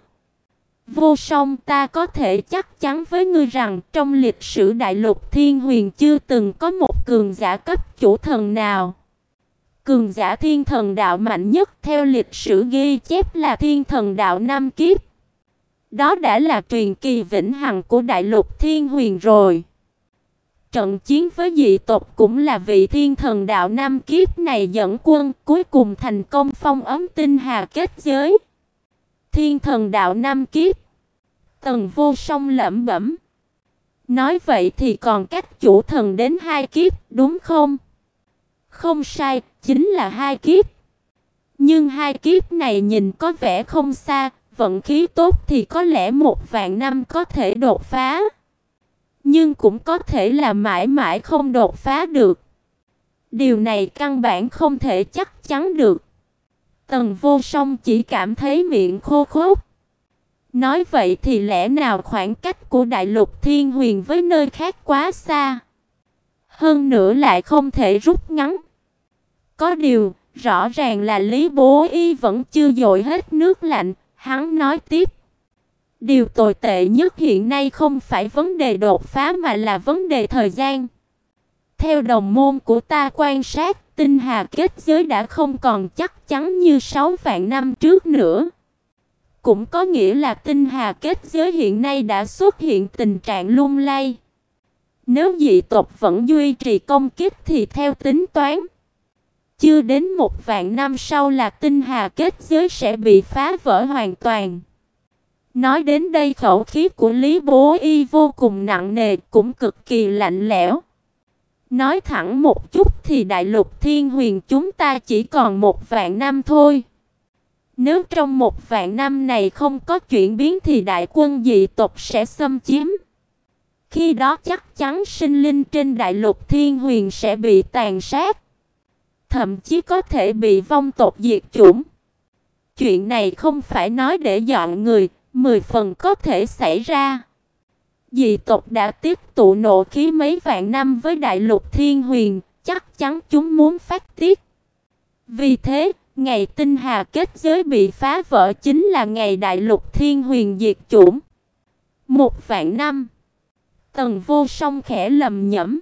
Vô Song, ta có thể chắc chắn với ngươi rằng trong lịch sử đại lục Thiên Huyền chưa từng có một cường giả cấp chủ thần nào. Cường giả thiên thần đạo mạnh nhất theo lịch sử ghi chép là thiên thần đạo năm kiếp. Đó đã là truyền kỳ vĩnh hằng của đại lục Thiên Huyền rồi. Trận chiến với dị tộc cũng là vị thiên thần đạo năm kiếp này dẫn quân, cuối cùng thành công phong ấn tinh hà kết giới. Thiên thần đạo năm kiếp. Tần Vô Song lẩm bẩm. Nói vậy thì còn cách chủ thần đến hai kiếp, đúng không? Không sai, chính là hai kiếp. Nhưng hai kiếp này nhìn có vẻ không xa, vận khí tốt thì có lẽ một vạn năm có thể đột phá. Nhưng cũng có thể là mãi mãi không đột phá được. Điều này căn bản không thể chắc chắn được. Tần Vô Song chỉ cảm thấy miệng khô khốc. Nói vậy thì lẽ nào khoảng cách của đại lục Thiên Huyền với nơi khác quá xa? Hơn nữa lại không thể rút ngắn. Có điều, rõ ràng là Lý Bố Y vẫn chưa dội hết nước lạnh, hắn nói tiếp. Điều tồi tệ nhất hiện nay không phải vấn đề đột phá mà là vấn đề thời gian. Theo đồng môn của ta quan sát, tinh hà kết giới đã không còn chắc chắn như sáu vạn năm trước nữa. Cũng có nghĩa là tinh hà kết giới hiện nay đã xuất hiện tình trạng lung lay. Nếu dị tộc vẫn duy trì công kích thì theo tính toán, chưa đến một vạn năm sau là tinh hà kết giới sẽ bị phá vỡ hoàn toàn. Nói đến đây khẩu khí của Lý Bố Y vô cùng nặng nề, cũng cực kỳ lạnh lẽo. Nói thẳng một chút thì đại lục Thiên Huyền chúng ta chỉ còn một vạn năm thôi. Nếu trong một vạn năm này không có chuyển biến thì đại quân dị tộc sẽ xâm chiếm. Khi đó chắc chắn sinh linh trên đại lục Thiên Huyền sẽ bị tàn sát. Thậm chí có thể bị vong tộc diệt chủng. Chuyện này không phải nói để dọn người, mười phần có thể xảy ra. Dị tộc đã tích tụ nộ khí mấy vạn năm với đại lục Thiên Huyền, chắc chắn chúng muốn phát tiết. Vì thế, ngày tinh hà kết giới bị phá vỡ chính là ngày đại lục Thiên Huyền diệt chủng. Một vạn năm. Tần Vô Song khẽ lầm nhẩm.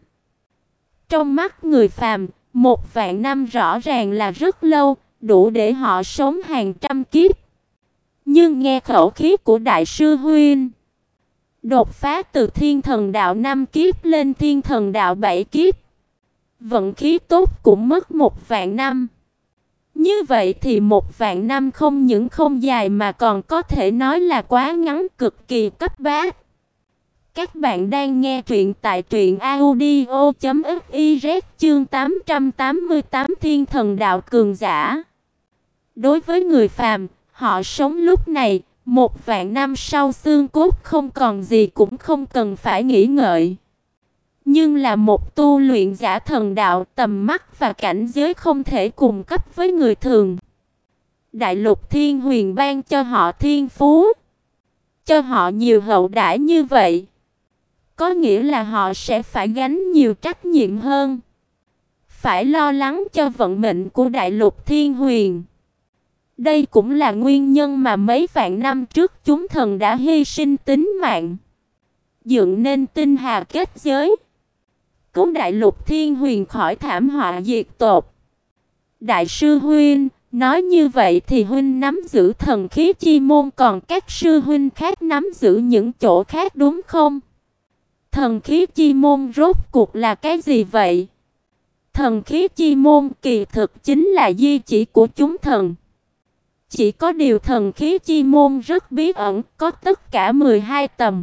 Trong mắt người phàm, một vạn năm rõ ràng là rất lâu, đủ để họ sống hàng trăm kiếp. Nhưng nghe khẩu khí của đại sư huynh, đột phá từ thiên thần đạo năm kiếp lên thiên thần đạo bảy kiếp, vận khí tốt cũng mất một vạn năm. Như vậy thì một vạn năm không những không dài mà còn có thể nói là quá ngắn, cực kỳ cấp bách. Các bạn đang nghe truyện tại truyện audio chấm fiz chương tám trăm tám mươi tám Thiên Thần Đạo Cường Giả. Đối với người phàm, họ sống lúc này, một vạn năm sau xương cốt không còn gì cũng không cần phải nghĩ ngợi. Nhưng là một tu luyện giả thần đạo, tầm mắt và cảnh giới không thể cùng cấp với người thường. Đại lục Thiên Huyền ban cho họ thiên phú, cho họ nhiều hậu đãi như vậy, có nghĩa là họ sẽ phải gánh nhiều trách nhiệm hơn, phải lo lắng cho vận mệnh của đại lục Thiên Huyền. Đây cũng là nguyên nhân mà mấy vạn năm trước chúng thần đã hy sinh tính mạng, dựng nên tinh hà kết giới. cứu đại lục thiên huyền khỏi thảm họa diệt tột. Đại sư huynh, nói như vậy thì huynh nắm giữ thần khí chi môn, còn các sư huynh khác nắm giữ những chỗ khác đúng không? Thần khí chi môn rốt cuộc là cái gì vậy? Thần khí chi môn kỳ thực chính là di chỉ của chúng thần. Chỉ có điều thần khí chi môn rất bí ẩn, có tất cả mười hai tầm.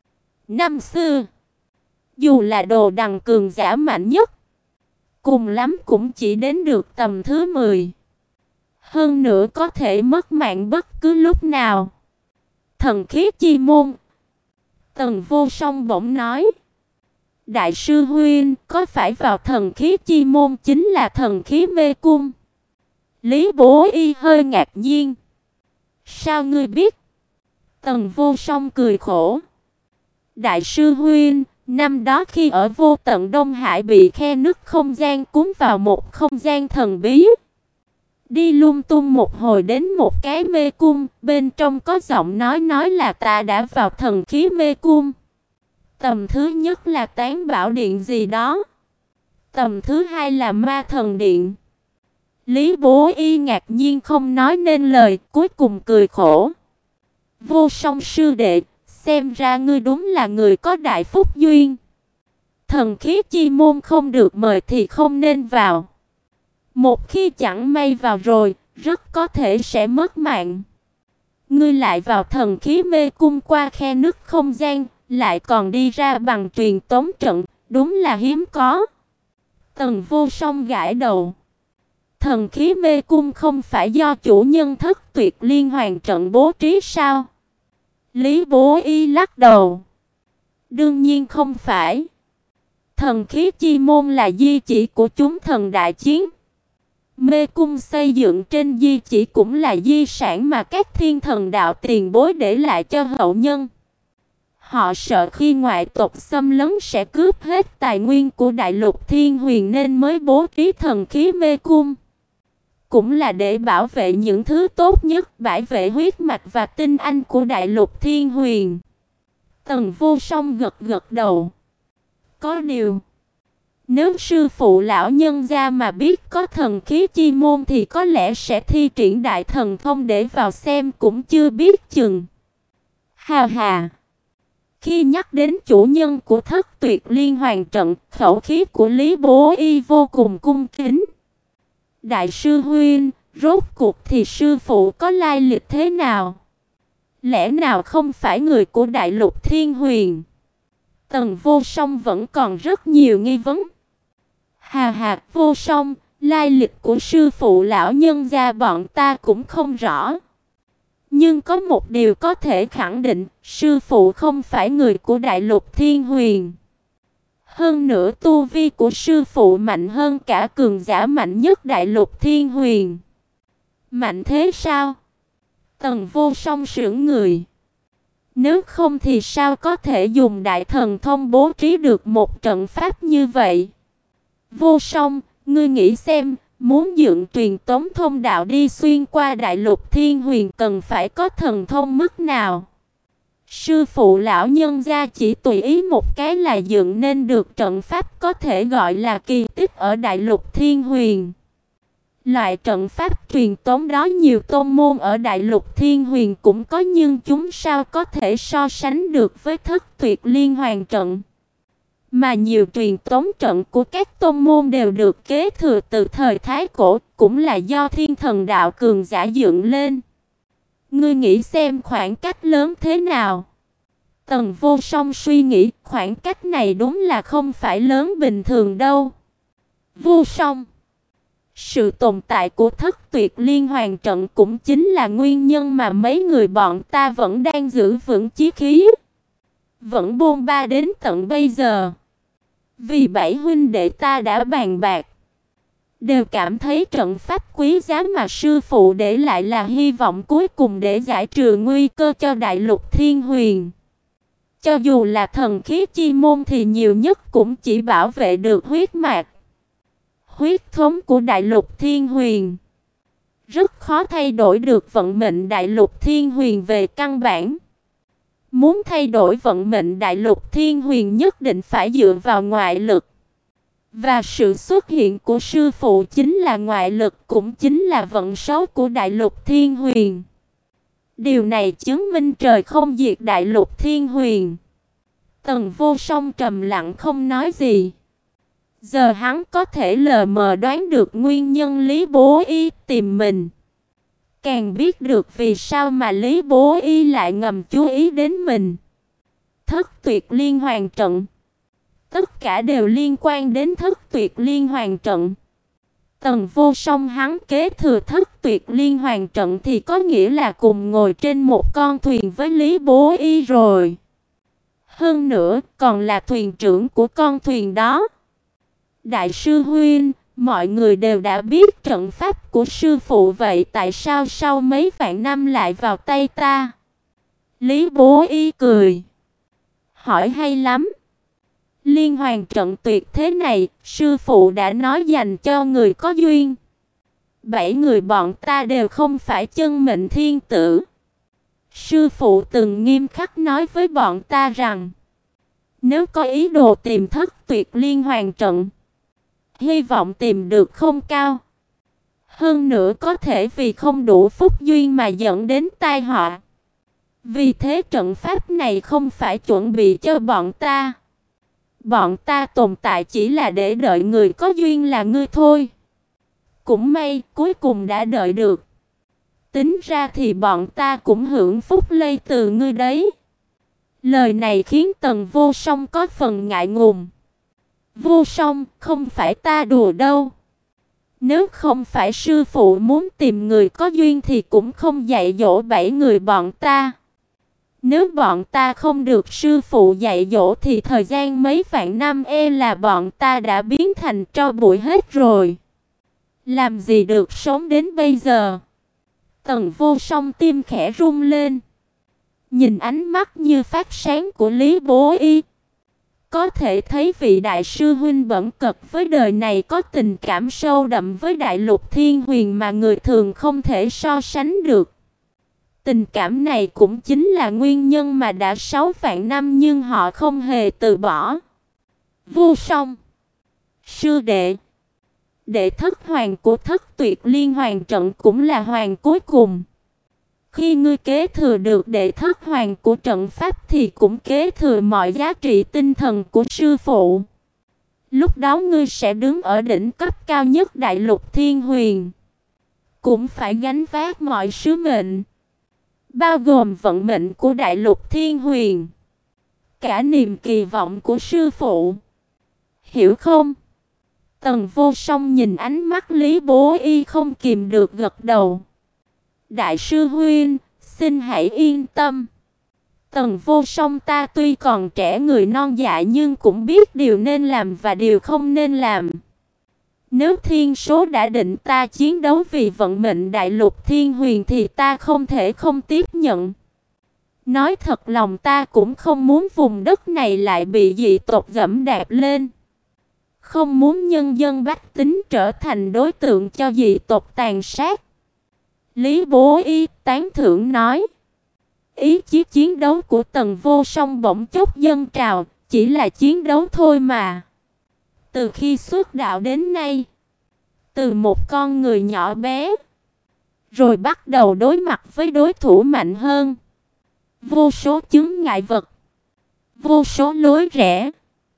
Năm xưa, dù là đồ đằng cường giả mạnh nhất, cùng lắm cũng chỉ đến được tầm thứ mười. Hơn nữa có thể mất mạng bất cứ lúc nào. Thần khí chi môn. Tần Vô Song bỗng nói: Đại sư huynh, có phải vào thần khí chi môn chính là thần khí mê cung? Lý Bố Y hơi ngạc nhiên. Sao ngươi biết? Tần Vô Song cười khổ. Đại sư huynh, năm đó khi ở Vô Tận Đông Hải bị khe nứt không gian cuốn vào một không gian thần bí. Đi lung tung một hồi đến một cái mê cung, bên trong có giọng nói nói là ta đã vào thần khí mê cung. Tầm thứ nhất là Tán Bảo Điện gì đó. Tầm thứ hai là Ma Thần Điện. Lý Bố Y ngạc nhiên không nói nên lời, cuối cùng cười khổ. Vô Song sư đệ, xem ra ngươi đúng là người có đại phúc duyên. Thần khí chi môn không được mời thì không nên vào. Một khi chẳng may vào rồi, rất có thể sẽ mất mạng. Ngươi lại vào thần khí mê cung qua khe nứt không gian, lại còn đi ra bằng truyền tống trận, đúng là hiếm có. Tần Vô Song gãi đầu. Thần khí mê cung không phải do chủ nhân Thất Tuyệt Liên Hoàn trận bố trí sao? Lý Bố Y lắc đầu. Đương nhiên không phải. Thần khí chi môn là di chỉ của chúng thần đại chiến. Mê cung xây dựng trên di chỉ cũng là di sản mà các thiên thần đạo tiền bối để lại cho hậu nhân. Họ sợ khi ngoại tộc xâm lấn sẽ cướp hết tài nguyên của đại lục thiên huyền nên mới bố trí thần khí mê cung. Cũng là để bảo vệ những thứ tốt nhất, bảo vệ huyết mạch và tinh anh của đại lục thiên huyền. Tần Vô Song gật gật đầu. Có điều, nếu sư phụ lão nhân gia mà biết có thần khí chi môn thì có lẽ sẽ thi triển đại thần thông để vào xem cũng chưa biết chừng. Hà hà. Khi nhắc đến chủ nhân của Thất Tuyệt Liên Hoàn trận, khẩu khí của Lý Bố Y vô cùng cung kính. Đại sư huynh, rốt cuộc thì sư phụ có lai lịch thế nào? Lẽ nào không phải người của đại lục thiên huyền? Tần Vô Song vẫn còn rất nhiều nghi vấn. Hà hà, Vô Song, lai lịch của sư phụ lão nhân gia bọn ta cũng không rõ. Nhưng có một điều có thể khẳng định, sư phụ không phải người của đại lục thiên huyền. Hơn nữa tu vi của sư phụ mạnh hơn cả cường giả mạnh nhất đại lục thiên huyền. Mạnh thế sao? Tần Vô Song sững người. Nếu không thì sao có thể dùng đại thần thông bố trí được một trận pháp như vậy? Vô Song, ngươi nghĩ xem, muốn dựng truyền tống thông đạo đi xuyên qua đại lục thiên huyền cần phải có thần thông mức nào? Sư phụ lão nhân gia chỉ tùy ý một cái là dựng nên được trận pháp có thể gọi là kỳ tích ở đại lục thiên huyền. Loại trận pháp truyền tống đó nhiều tôn môn ở đại lục thiên huyền cũng có, nhưng chúng sao có thể so sánh được với Thất Tuyệt Liên Hoàn trận. Mà nhiều truyền tống trận của các tôn môn đều được kế thừa từ thời Thái Cổ, cũng là do thiên thần đạo cường giả dựng lên. Ngươi nghĩ xem khoảng cách lớn thế nào? Tần Vô Song suy nghĩ, khoảng cách này đúng là không phải lớn bình thường đâu. Vô Song, sự tồn tại của Thất Tuyệt Liên Hoàn trận cũng chính là nguyên nhân mà mấy người bọn ta vẫn đang giữ vững chí khí, vẫn bôn ba đến tận bây giờ. Vì bảy huynh đệ ta đã bàn bạc, đều cảm thấy trận pháp quý giá mà sư phụ để lại là hy vọng cuối cùng để giải trừ nguy cơ cho đại lục thiên huyền. Cho dù là thần khí chi môn thì nhiều nhất cũng chỉ bảo vệ được huyết mạch, huyết thống của đại lục thiên huyền. Rất khó thay đổi được vận mệnh đại lục thiên huyền về căn bản. Muốn thay đổi vận mệnh đại lục thiên huyền nhất định phải dựa vào ngoại lực. Và sự xuất hiện của sư phụ chính là ngoại lực, cũng chính là vận số của Đại Lục Thiên Huyền. Điều này chứng minh trời không diệt Đại Lục Thiên Huyền. Tần Vô Song trầm lặng không nói gì. Giờ hắn có thể lờ mờ đoán được nguyên nhân Lý Bố Y tìm mình. Càng biết được vì sao mà Lý Bố Y lại ngầm chú ý đến mình. Thất Tuyệt Liên Hoàn Trận. Tất cả đều liên quan đến Thất Tuyệt Liên Hoàn Trận. Tần Vô Song hắn kế thừa Thất Tuyệt Liên Hoàn Trận thì có nghĩa là cùng ngồi trên một con thuyền với Lý Bố Y rồi. Hơn nữa còn là thuyền trưởng của con thuyền đó. Đại sư huynh, mọi người đều đã biết trận pháp của sư phụ, vậy tại sao sau mấy vạn năm lại vào tay ta? Lý Bố Y cười. Hỏi hay lắm. Liên hoàn trận tuyệt thế này, sư phụ đã nói dành cho người có duyên. Bảy người bọn ta đều không phải chân mệnh thiên tử. Sư phụ từng nghiêm khắc nói với bọn ta rằng, nếu có ý đồ tìm Thất Tuyệt Liên Hoàn Trận, hy vọng tìm được không cao. Hơn nữa có thể vì không đủ phúc duyên mà dẫn đến tai họa. Vì thế trận pháp này không phải chuẩn bị cho bọn ta. Bọn ta tồn tại chỉ là để đợi người có duyên là ngươi thôi. Cũng may cuối cùng đã đợi được. Tính ra thì bọn ta cũng hưởng phúc lây từ ngươi đấy. Lời này khiến Tần Vô Song có phần ngại ngùng. Vô Song, không phải ta đùa đâu. Nếu không phải sư phụ muốn tìm người có duyên thì cũng không dạy dỗ bảy người bọn ta. Nếu bọn ta không được sư phụ dạy dỗ thì thời gian mấy vạn năm e là bọn ta đã biến thành tro bụi hết rồi. Làm gì được sống đến bây giờ? Tần Vô Song tim khẽ rung lên. Nhìn ánh mắt như phát sáng của Lý Bố Y, có thể thấy vị đại sư huynh bẩn cật với đời này có tình cảm sâu đậm với Đại Lục Thiên Huyền mà người thường không thể so sánh được. Tình cảm này cũng chính là nguyên nhân mà đã sáu vạn năm nhưng họ không hề từ bỏ. Vô Song, sư đệ, đệ thất hoàng của Thất Tuyệt Liên Hoàn Trận cũng là hoàng cuối cùng. Khi ngươi kế thừa được đệ thất hoàng của trận pháp thì cũng kế thừa mọi giá trị tinh thần của sư phụ. Lúc đó ngươi sẽ đứng ở đỉnh cấp cao nhất Đại Lục Thiên Huyền, cũng phải gánh vác mọi sứ mệnh, bao gồm vận mệnh của Đại Lục Thiên Huyền, cả niềm kỳ vọng của sư phụ. Hiểu không? Tần Vô Song nhìn ánh mắt Lý Bố Y không kìm được gật đầu. Đại sư huynh, xin hãy yên tâm. Tần Vô Song ta tuy còn trẻ người non dạ nhưng cũng biết điều nên làm và điều không nên làm. Nếu thiên số đã định ta chiến đấu vì vận mệnh Đại Lục Thiên Huyền thì ta không thể không tiếp nhận. Nói thật lòng ta cũng không muốn vùng đất này lại bị dị tộc gẫm đạp lên. Không muốn nhân dân bách tính trở thành đối tượng cho dị tộc tàn sát. Lý Bố Y tán thưởng nói. Ý chí chiến đấu của Tần Vô Song bỗng chốc dâng trào, chỉ là chiến đấu thôi mà. Từ khi xuất đạo đến nay, từ một con người nhỏ bé, rồi bắt đầu đối mặt với đối thủ mạnh hơn. Vô số chướng ngại vật, vô số lối rẽ,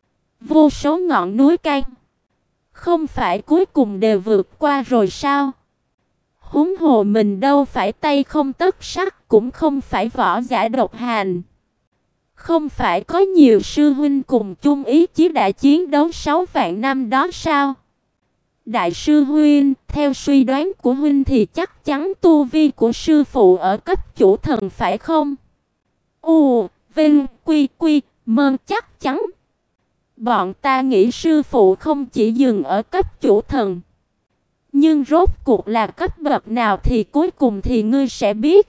vô số ngọn núi cao. Không phải cuối cùng đều vượt qua rồi sao? Huống hồ mình đâu phải tay không tất sắt, cũng không phải võ giả độc hành. Không phải có nhiều sư huynh cùng chung ý chí đã chiến đấu sáu vạn năm đó sao? Đại sư huynh, theo suy đoán của huynh thì chắc chắn tu vi của sư phụ ở cấp chủ thần phải không? U, Vinh, Quy, Quy, Mơ chắc chắn. Bọn ta nghĩ sư phụ không chỉ dừng ở cấp chủ thần. Nhưng rốt cuộc là cấp bậc nào thì cuối cùng thì ngươi sẽ biết.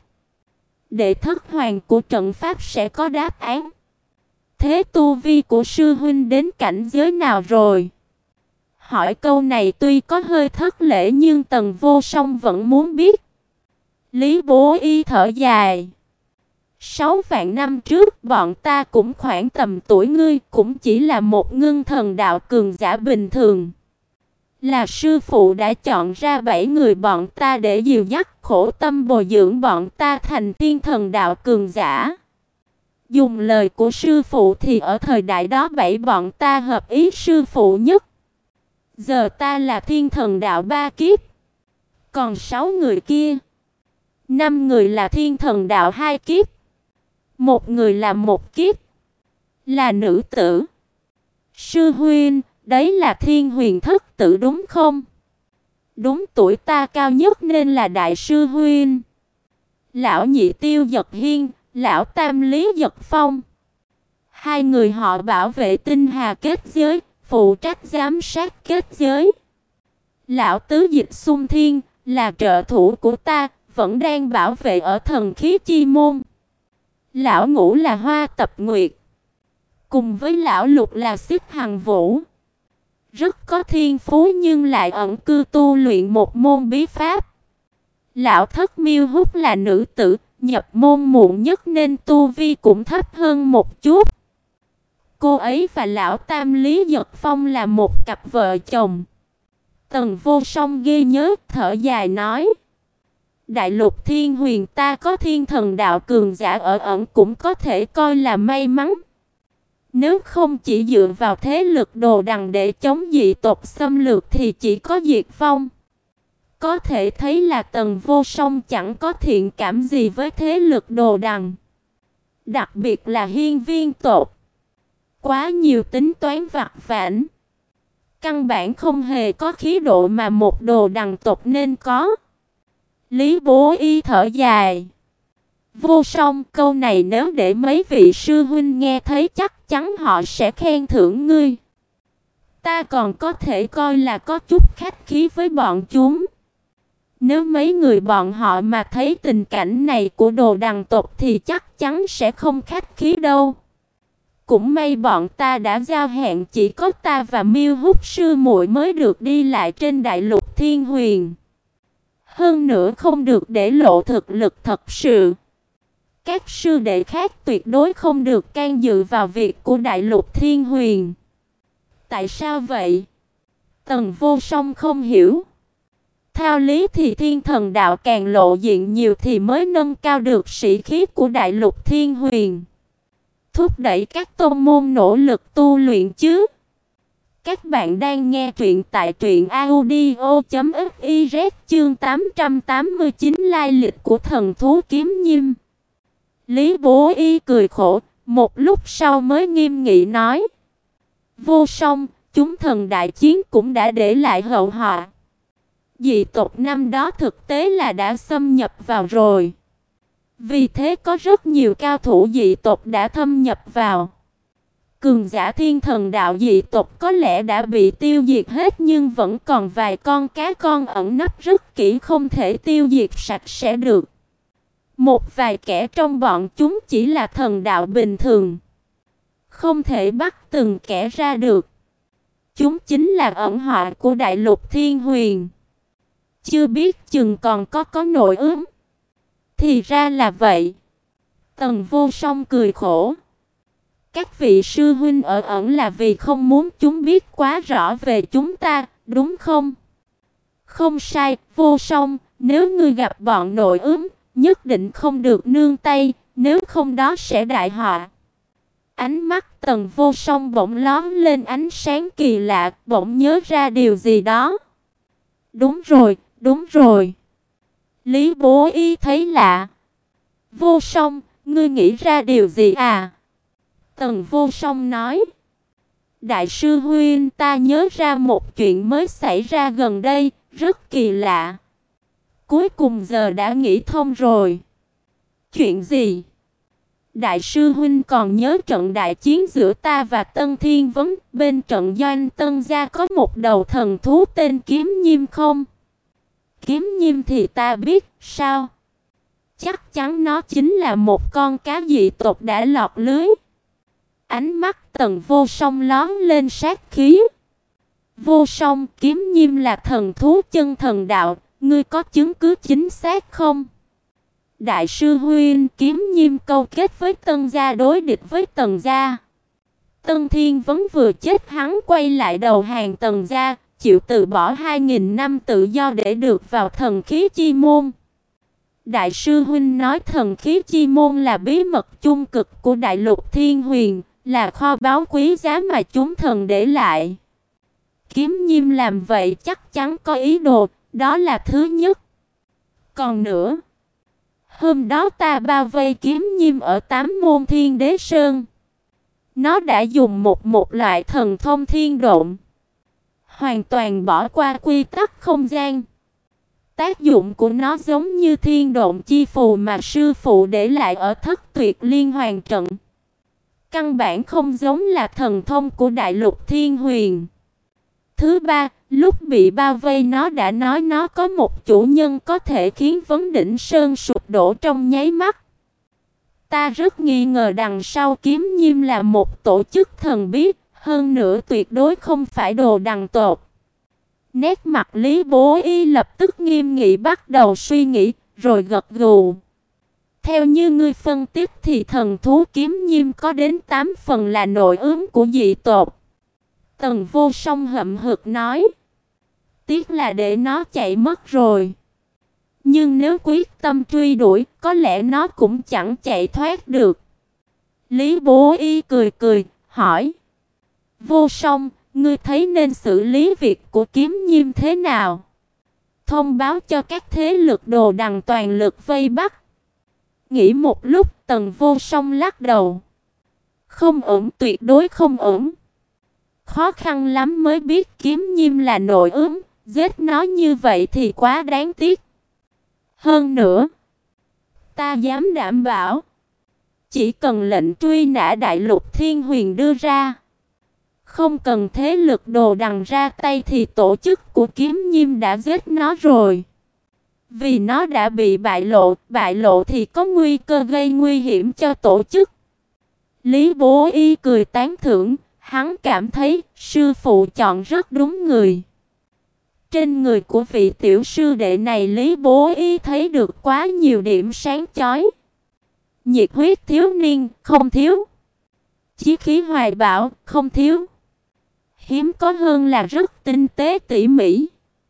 Đệ thất hoàng của trận pháp sẽ có đáp án. Thế tu vi của sư huynh đến cảnh giới nào rồi? Hỏi câu này tuy có hơi thất lễ nhưng Tần Vô Song vẫn muốn biết. Lý Bố Y thở dài. Sáu vạn năm trước, bọn ta cũng khoảng tầm tuổi ngươi, cũng chỉ là một ngưng thần đạo cường giả bình thường. Là sư phụ đã chọn ra bảy người bọn ta để dìu dắt, khổ tâm bồi dưỡng bọn ta thành thiên thần đạo cường giả. Dùng lời của sư phụ thì ở thời đại đó bảy bọn ta hợp ý sư phụ nhất. Giờ ta là thiên thần đạo ba kiếp. Còn sáu người kia, năm người là thiên thần đạo hai kiếp. Một người là một kiếp, là nữ tử. Sư huynh, đấy là Thiên Huyền thất tử đúng không? Đúng, tuổi ta cao nhất nên là đại sư huynh. Lão nhị Tiêu Giật Hiên, lão tam Lý Giật Phong. Hai người họ bảo vệ tinh hà kết giới, phụ trách giám sát kết giới. Lão tứ Dịch Xung Thiên là trợ thủ của ta, vẫn đang bảo vệ ở thần khí chi môn. Lão ngũ là Hoa Tập Nguyệt, cùng với lão lục là Xích Hằng Vũ. Rất có thiên phú nhưng lại ẩn cư tu luyện một môn bí pháp. Lão thất Miêu Húc là nữ tử, nhập môn muộn nhất nên tu vi cũng thấp hơn một chút. Cô ấy và lão tam Lý Giật Phong là một cặp vợ chồng. Tần Vô Song ghê nhớ, thở dài nói: Đại lục Thiên Huyền ta có thiên thần đạo cường giả ở ẩn cũng có thể coi là may mắn. Nếu không chỉ dựa vào thế lực Đồ Đằng để chống dị tộc xâm lược thì chỉ có diệt vong. Có thể thấy là Tần Vô Song chẳng có thiện cảm gì với thế lực Đồ Đằng. Đặc biệt là Hiên Viên tộc. Quá nhiều tính toán vặt vãnh. Căn bản không hề có khí độ mà một Đồ Đằng tộc nên có. Lý Bố Y thở dài: Vô Song, câu này nếu để mấy vị sư huynh nghe thấy chắc chắn họ sẽ khen thưởng ngươi. Ta còn có thể coi là có chút khách khí với bọn chúng. Nếu mấy người bọn họ mà thấy tình cảnh này của Đồ Đằng tộc thì chắc chắn sẽ không khách khí đâu. Cũng may bọn ta đã giao hẹn, chỉ có ta và Miêu Húc sư muội mới được đi lại trên đại lục Thiên Huyền. Hơn nữa không được để lộ thực lực thật sự. Các sư đệ khác tuyệt đối không được can dự vào việc của đại lục Thiên Huyền. Tại sao vậy? Tần Vô Song không hiểu. Theo lý thì thiên thần đạo càng lộ diện nhiều thì mới nâng cao được sĩ khí của đại lục Thiên Huyền, thúc đẩy các tôn môn nỗ lực tu luyện chứ. Các bạn đang nghe truyện tại truyện audio chấm fiz chương tám trăm tám mươi chín lai lịch của thần thú kiếm nhim. Lý Bố Y cười khổ, một lúc sau mới nghiêm nghị nói: Vô Song, chúng thần đại chiến cũng đã để lại hậu họa. Dị tộc năm đó thực tế là đã xâm nhập vào rồi. Vì thế có rất nhiều cao thủ dị tộc đã thâm nhập vào. Cường giả thiên thần đạo dị tộc có lẽ đã bị tiêu diệt hết, nhưng vẫn còn vài con cá con ẩn nấp rất kỹ không thể tiêu diệt sạch sẽ được. Một vài kẻ trong bọn chúng chỉ là thần đạo bình thường, không thể bắt từng kẻ ra được. Chúng chính là ẩn họa của đại lục Thiên Huyền. Chưa biết chừng còn có có nội ứng. Thì ra là vậy. Tần Vô Song cười khổ. Các vị sư huynh ở ẩn là vì không muốn chúng biết quá rõ về chúng ta, đúng không? Không sai, Vô Song, nếu ngươi gặp bọn nội ứng, nhất định không được nương tay, nếu không đó sẽ đại họa. Ánh mắt Tần Vô Song bỗng lóe lên ánh sáng kỳ lạ, bỗng nhớ ra điều gì đó. Đúng rồi, đúng rồi. Lý Bố Y thấy lạ. Vô Song, ngươi nghĩ ra điều gì à? Tần Vô Song nói: Đại sư huynh, ta nhớ ra một chuyện mới xảy ra gần đây, rất kỳ lạ. Cuối cùng giờ đã nghĩ thông rồi. Chuyện gì? Đại sư huynh còn nhớ trận đại chiến giữa ta và Tân Thiên Vấn, bên trận doanh Tân gia có một đầu thần thú tên Kiếm Nhim không? Kiếm Nhim thì ta biết, sao? Chắc chắn nó chính là một con cá dị tộc đã lọt lưới. Ánh mắt Tần Vô Song lóe lên sát khí. Vô Song, Kiếm Nhim là thần thú chân thần đạo, ngươi có chứng cứ chính xác không? Đại sư huynh, Kiếm Nhiêm câu kết với Tân gia đối địch với Tần gia. Tân Thiên Vấn vừa chết hắn quay lại đầu hàng Tần gia, chịu từ bỏ hai nghìn năm tự do để được vào thần khí chi môn. Đại sư huynh nói thần khí chi môn là bí mật chung cực của đại lục Thiên Huyền, là kho báu quý giá mà chúng thần để lại. Kiếm Nhiêm làm vậy chắc chắn có ý đồ, đó là thứ nhất. Còn nữa, hôm đó ta bao vây Kiếm Nhiêm ở Tám Môn Thiên Đế Sơn. Nó đã dùng một một loại thần thông thiên độn, hoàn toàn bỏ qua quy tắc không gian. Tác dụng của nó giống như thiên độn chi phù mà sư phụ để lại ở Thất Tuyệt Liên Hoàn trận. Căn bản không giống là thần thông của đại lục Thiên Huyền. Thứ ba, lúc bị bao vây nó đã nói nó có một chủ nhân có thể khiến vấn đỉnh sơn sụp đổ trong nháy mắt. Ta rất nghi ngờ đằng sau Kiếm Nhiêm là một tổ chức thần bí, hơn nữa tuyệt đối không phải đồ đằng tột. Nét mặt Lý Bố Y lập tức nghiêm nghị bắt đầu suy nghĩ, rồi gật gù. Theo như ngươi phân tích thì thần thú Kiếm Nhiêm có đến tám phần là nội ứng của dị tộc. Tần Vô Song hậm hực nói. Tiếc là để nó chạy mất rồi. Nhưng nếu quyết tâm truy đuổi, có lẽ nó cũng chẳng chạy thoát được. Lý Bố Y cười cười, hỏi. Vô Song, ngươi thấy nên xử lý việc của Kiếm Nhiêm thế nào? Thông báo cho các thế lực đồ đằng toàn lực vây bắt. Nghĩ một lúc, Tần Vô Song lắc đầu. Không ổn, tuyệt đối không ổn. Khó khăn lắm mới biết Kiếm Nhiêm là nội ứng, giết nó như vậy thì quá đáng tiếc. Hơn nữa, ta dám đảm bảo, chỉ cần lệnh truy nã đại lục Thiên Huyền đưa ra, không cần thế lực đồ đằng ra tay thì tổ chức của Kiếm Nhiêm đã giết nó rồi. Vì nó đã bị bại lộ, bại lộ thì có nguy cơ gây nguy hiểm cho tổ chức. Lý Bố Y cười tán thưởng, hắn cảm thấy sư phụ chọn rất đúng người. Trên người của vị tiểu sư đệ này Lý Bố Y thấy được quá nhiều điểm sáng chói. Nhiệt huyết thiếu niên, không thiếu. Chí khí hoài bão, không thiếu. Hiếm có hơn là rất tinh tế tỉ mỉ.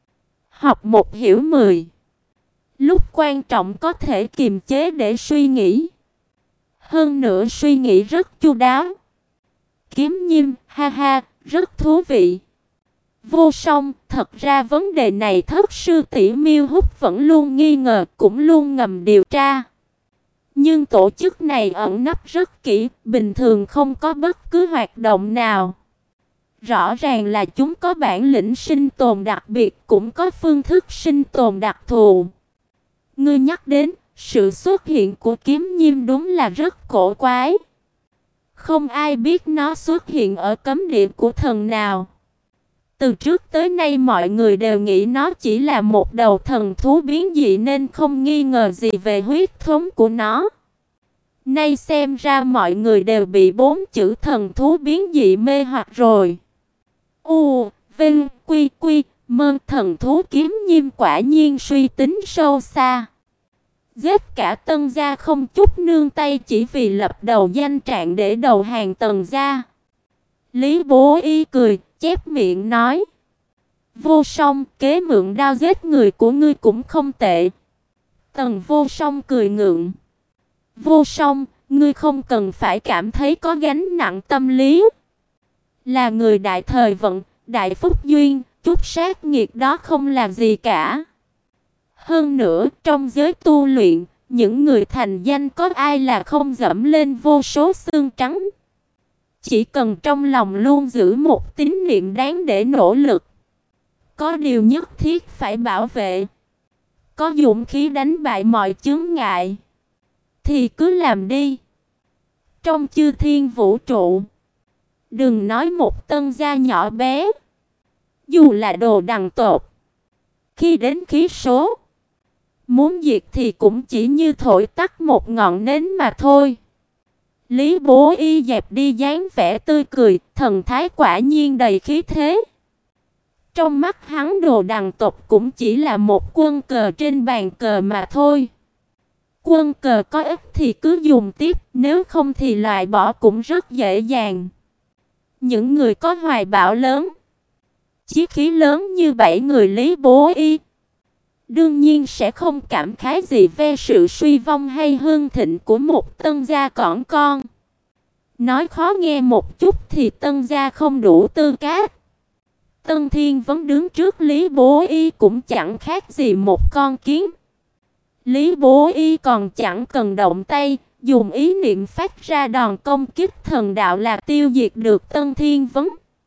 Học một hiểu mười. Lúc quan trọng có thể kiềm chế để suy nghĩ. Hơn nữa suy nghĩ rất chu đáo. Kiếm Nhiêm, ha ha, rất thú vị. Vô Song, thật ra vấn đề này thất sư tỷ Miêu Húc vẫn luôn nghi ngờ, cũng luôn ngầm điều tra. Nhưng tổ chức này ẩn nấp rất kỹ, bình thường không có bất cứ hoạt động nào. Rõ ràng là chúng có bản lĩnh sinh tồn đặc biệt, cũng có phương thức sinh tồn đặc thù. Ngươi nhắc đến, sự xuất hiện của Kiếm Nhiêm đúng là rất cổ quái. Không ai biết nó xuất hiện ở cấm địa của thần nào. Từ trước tới nay mọi người đều nghĩ nó chỉ là một đầu thần thú biến dị nên không nghi ngờ gì về huyết thống của nó. Nay xem ra mọi người đều bị bốn chữ thần thú biến dị mê hoặc rồi. U, Vinh, Quy, Quy, Mơ, thần thú Kiếm Nhiêm quả nhiên suy tính sâu xa. Giết cả Tân gia không chút nương tay chỉ vì lập đầu danh trạng để đầu hàng Tần gia. Lý Bố Y cười, chép miệng nói. Vô Song, kế mượn đao giết người của ngươi cũng không tệ. Tần Vô Song cười ngượng. Vô Song, ngươi không cần phải cảm thấy có gánh nặng tâm lý. Là người đại thời vận, đại phúc duyên, chút sát nghiệt đó không là gì cả. Hơn nữa, trong giới tu luyện, những người thành danh có ai là không dẫm lên vô số xương trắng. Chỉ cần trong lòng luôn giữ một tín niệm đáng để nỗ lực. Có điều nhất thiết phải bảo vệ. Có dũng khí đánh bại mọi chướng ngại. Thì cứ làm đi. Trong chư thiên vũ trụ, đừng nói một Tân gia nhỏ bé. Dù là đồ đằng tột, khi đến khí số, muốn diệt thì cũng chỉ như thổi tắt một ngọn nến mà thôi. Lý Bố Y dẹp đi dáng vẻ tươi cười, thần thái quả nhiên đầy khí thế. Trong mắt hắn đồ đằng tộc cũng chỉ là một quân cờ trên bàn cờ mà thôi. Quân cờ có ích thì cứ dùng tiếp, nếu không thì loại bỏ cũng rất dễ dàng. Những người có hoài bão lớn, chí khí lớn như bảy người Lý Bố Y, đương nhiên sẽ không cảm khái gì về sự suy vong hay hưng thịnh của một Tân gia cỏn con. Nói khó nghe một chút thì Tân gia không đủ tư cách. Tân Thiên Vấn đứng trước Lý Bố Y cũng chẳng khác gì một con kiến. Lý Bố Y còn chẳng cần động tay, dùng ý niệm phát ra đòn công kích thần đạo là tiêu diệt được Tân Thiên Vấn.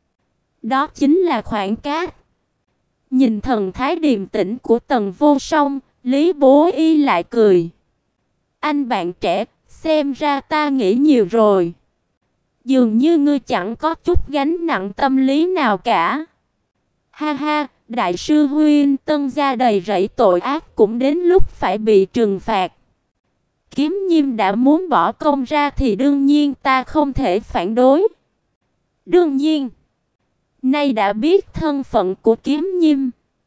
Đó chính là khoảng cát. Nhìn thần thái điềm tĩnh của Tần Vô Song, Lý Bố Y lại cười. Anh bạn trẻ, xem ra ta nghĩ nhiều rồi. Dường như ngươi chẳng có chút gánh nặng tâm lý nào cả. Ha ha, đại sư huynh, Tân gia đầy rẫy tội ác cũng đến lúc phải bị trừng phạt. Kiếm Nhiêm đã muốn bỏ công ra thì đương nhiên ta không thể phản đối. Đương nhiên, nay đã biết thân phận của Kiếm Nhiêm,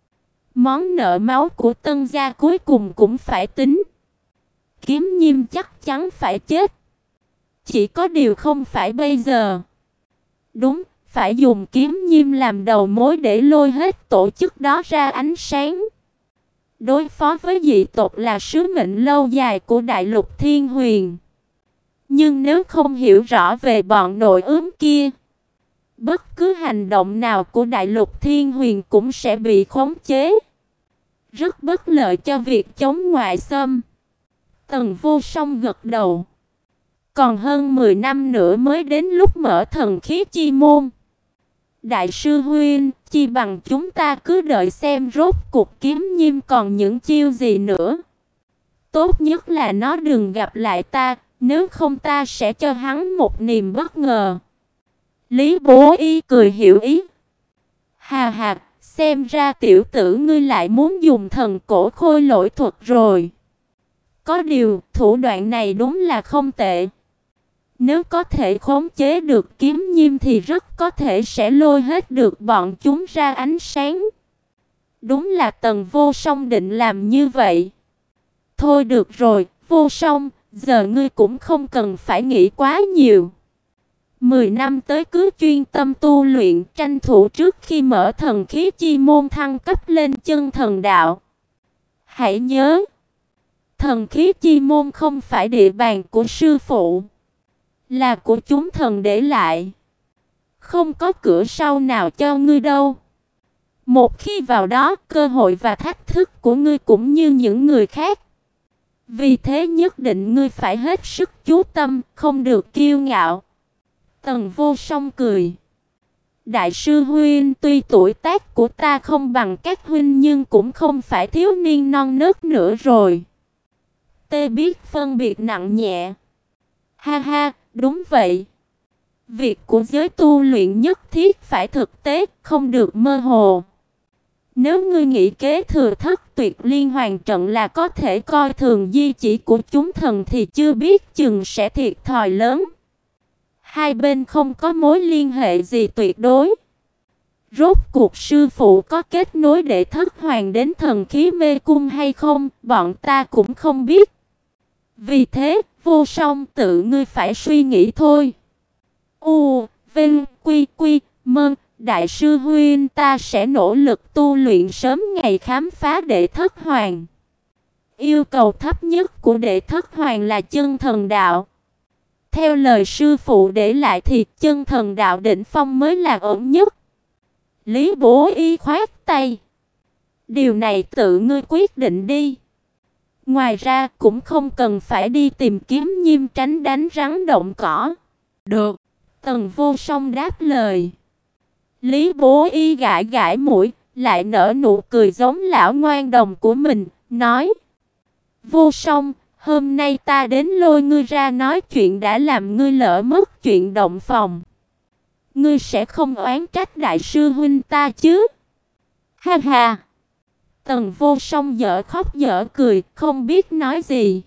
món nợ máu của Tân gia cuối cùng cũng phải tính. Kiếm Nhiêm chắc chắn phải chết. Chỉ có điều không phải bây giờ. Đúng, phải dùng Kiếm Nhiêm làm đầu mối để lôi hết tổ chức đó ra ánh sáng. Đối phó với dị tộc là sứ mệnh lâu dài của Đại Lục Thiên Huyền. Nhưng nếu không hiểu rõ về bọn nội ướm kia, bất cứ hành động nào của Đại Lục Thiên Huyền cũng sẽ bị khống chế, rất bất lợi cho việc chống ngoại xâm. Tần Vô Song gật đầu. Còn hơn mười năm nữa mới đến lúc mở thần khí chi môn. Đại sư huynh, chi bằng chúng ta cứ đợi xem rốt cuộc Kiếm Nhiêm còn những chiêu gì nữa. Tốt nhất là nó đừng gặp lại ta, nếu không ta sẽ cho hắn một niềm bất ngờ. Lý Bố Y cười hiểu ý. Hà hà, xem ra tiểu tử ngươi lại muốn dùng thần cổ khôi lỗi thuật rồi. Có điều, thủ đoạn này đúng là không tệ. Nếu có thể khống chế được Kiếm Nhiêm thì rất có thể sẽ lôi hết được bọn chúng ra ánh sáng. Đúng là Tần Vô Song định làm như vậy. Thôi được rồi, Vô Song, giờ ngươi cũng không cần phải nghĩ quá nhiều. Mười năm tới cứ chuyên tâm tu luyện, tranh thủ trước khi mở thần khí chi môn thăng cấp lên chân thần đạo. Hãy nhớ, thần khí chi môn không phải địa bàn của sư phụ, là của chúng thần để lại. Không có cửa sau nào cho ngươi đâu. Một khi vào đó, cơ hội và thách thức của ngươi cũng như những người khác. Vì thế nhất định ngươi phải hết sức chú tâm, không được kiêu ngạo. Tần Vô Song cười. Đại sư huynh, tuy tuổi tác của ta không bằng các huynh nhưng cũng không phải thiếu niên non nớt nữa rồi. Tê biết phân biệt nặng nhẹ. Ha ha, đúng vậy. Việc của giới tu luyện nhất thiết phải thực tế, không được mơ hồ. Nếu ngươi nghĩ kế thừa thất tuyệt liên hoàn trận là có thể coi thường di chỉ của chúng thần thì chưa biết chừng sẽ thiệt thòi lớn. Hai bên không có mối liên hệ gì tuyệt đối. Rốt cuộc sư phụ có kết nối để thất hoàng đến thần khí mê cung hay không, bọn ta cũng không biết. Vì thế, Vô Song tự ngươi phải suy nghĩ thôi. U, Vinh, Quy, Quy, Mơ, đại sư huynh ta sẽ nỗ lực tu luyện sớm ngày khám phá đệ thất hoàng. Yêu cầu thấp nhất của đệ thất hoàng là chân thần đạo. Theo lời sư phụ để lại thì chân thần đạo đỉnh phong mới là ổn nhất. Lý Bố Y khoát tay. Điều này tự ngươi quyết định đi. Ngoài ra cũng không cần phải đi tìm Kiếm Nhiêm tránh đánh rắn động cỏ. Được. Tần Vô Song đáp lời. Lý Bố Y gãi gãi mũi, lại nở nụ cười giống lão ngoan đồng của mình, nói: Vô Song, hôm nay ta đến lôi ngươi ra nói chuyện đã làm ngươi lỡ mất chuyện động phòng. Ngươi sẽ không oán trách đại sư huynh ta chứ? Ha ha. Tần Vô Song dở khóc dở cười, không biết nói gì.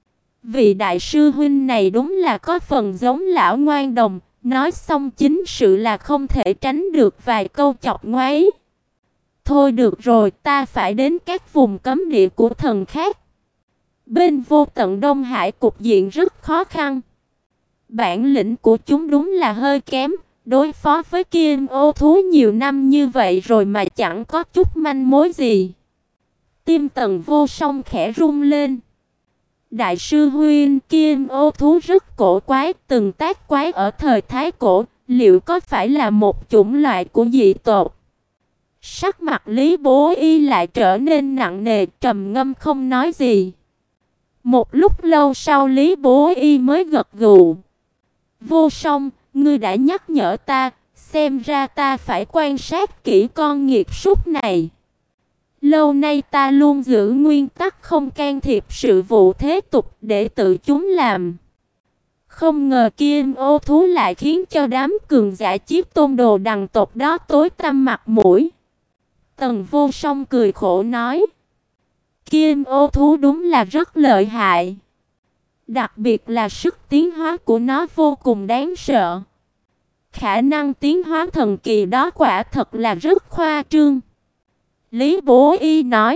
Vị đại sư huynh này đúng là có phần giống lão ngoan đồng, nói xong chính sự là không thể tránh được vài câu chọc ngoáy. Thôi được rồi, ta phải đến các vùng cấm địa của thần khác. Bên Vô Tận Đông Hải cục diện rất khó khăn. Bản lĩnh của chúng đúng là hơi kém, đối phó với Kim Ô thú nhiều năm như vậy rồi mà chẳng có chút manh mối gì. Tim Tần Vô Song khẽ rung lên. Đại sư huynh, Kim Ô thú rất cổ quái, từng tác quái ở thời Thái Cổ, liệu có phải là một chủng loại của dị tộc? Sắc mặt Lý Bố Y lại trở nên nặng nề, trầm ngâm không nói gì. Một lúc lâu sau Lý Bố Y mới gật gù. Vô Song, ngươi đã nhắc nhở ta, xem ra ta phải quan sát kỹ con nghiệt súc này. Lâu nay ta luôn giữ nguyên tắc không can thiệp sự vụ thế tục để tự chúng làm. Không ngờ Kim Ô thú lại khiến cho đám cường giả Chiếc Tôn Đồ Đằng tộc đó tối tăm mặt mũi. Tần Vô Song cười khổ nói. Kim Ô thú đúng là rất lợi hại. Đặc biệt là sức tiến hóa của nó vô cùng đáng sợ. Khả năng tiến hóa thần kỳ đó quả thật là rất khoa trương. Lý Bố Y nói.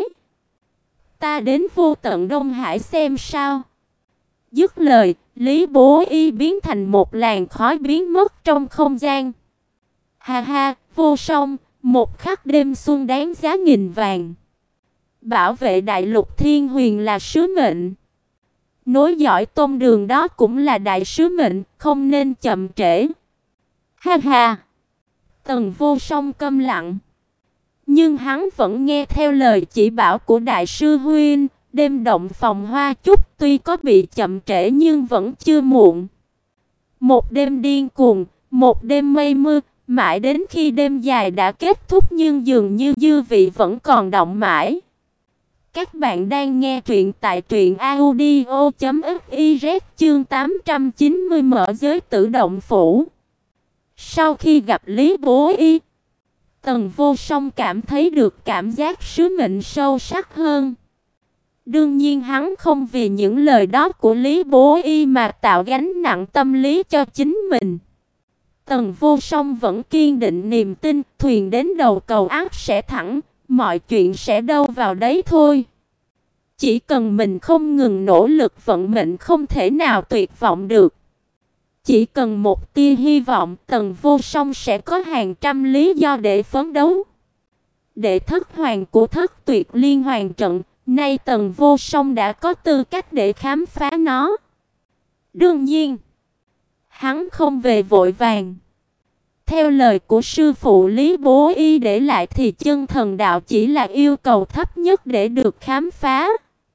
Ta đến Vô Tận Đông Hải xem sao. Dứt lời, Lý Bố Y biến thành một làn khói biến mất trong không gian. Ha ha, Vô Song, một khắc đêm xuân đáng giá nghìn vàng. Bảo vệ đại lục thiên huyền là sứ mệnh. Nối dõi tôn đường đó cũng là đại sứ mệnh, không nên chậm trễ. Ha ha. Tần Vô Song câm lặng. Nhưng hắn vẫn nghe theo lời chỉ bảo của đại sư huynh, đêm động phòng hoa chúc tuy có bị chậm trễ nhưng vẫn chưa muộn. Một đêm điên cuồng, một đêm mây mưa, mãi đến khi đêm dài đã kết thúc nhưng dường như dư vị vẫn còn đọng mãi. Các bạn đang nghe truyện tại truyện audio chấm fiz chương tám trăm chín mươi mở giới tử động phủ. Sau khi gặp Lý Bố Y, Tần Vô Song cảm thấy được cảm giác sứ mệnh sâu sắc hơn. Đương nhiên hắn không vì những lời đó của Lý Bố Y mà tạo gánh nặng tâm lý cho chính mình. Tần Vô Song vẫn kiên định niềm tin, thuyền đến đầu cầu ắt sẽ thẳng, mọi chuyện sẽ đâu vào đấy thôi. Chỉ cần mình không ngừng nỗ lực, vận mệnh không thể nào tuyệt vọng được. Chỉ cần một tia hy vọng, Tần Vô Song sẽ có hàng trăm lý do để phấn đấu. Đệ thất hoàng của Thất Tuyệt Liên Hoàn trận, nay Tần Vô Song đã có tư cách để khám phá nó. Đương nhiên, hắn không về vội vàng. Theo lời của sư phụ Lý Bố Y để lại thì chân thần đạo chỉ là yêu cầu thấp nhất để được khám phá.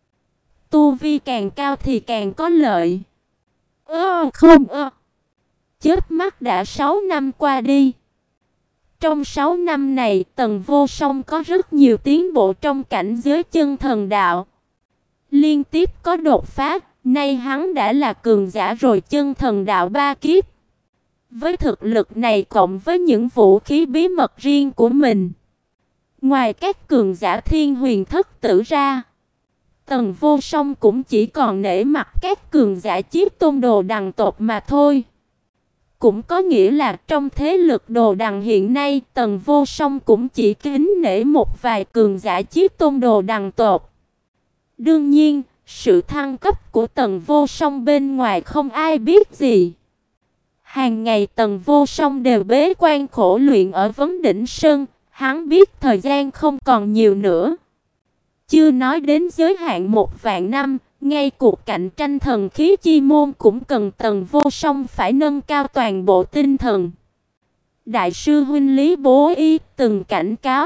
Tu vi càng cao thì càng có lợi. Ơ không ơ. Chớp mắt đã sáu năm qua đi. Trong sáu năm này, Tần Vô Song có rất nhiều tiến bộ trong cảnh giới chân thần đạo. Liên tiếp có đột phá, nay hắn đã là cường giả rồi chân thần đạo ba kiếp. Với thực lực này cộng với những vũ khí bí mật riêng của mình, ngoài các cường giả thiên huyền thất tử ra, Tần Vô Song cũng chỉ còn nể mặt các cường giả Chiếc Tôn Đồ Đằng tộc mà thôi. Cũng có nghĩa là trong thế lực Đồ Đằng hiện nay, Tần Vô Song cũng chỉ kính nể một vài cường giả Chiếc Tôn Đồ Đằng tộc. Đương nhiên, sự thăng cấp của Tần Vô Song bên ngoài không ai biết gì. Hàng ngày Tần Vô Song đều bế quan khổ luyện ở Vấn Đỉnh Sơn, hắn biết thời gian không còn nhiều nữa. Chưa nói đến giới hạn một vạn năm, ngay cuộc cạnh tranh thần khí chi môn cũng cần Tần Vô Song phải nâng cao toàn bộ tinh thần. Đại sư huynh Lý Bố Y từng cảnh cáo,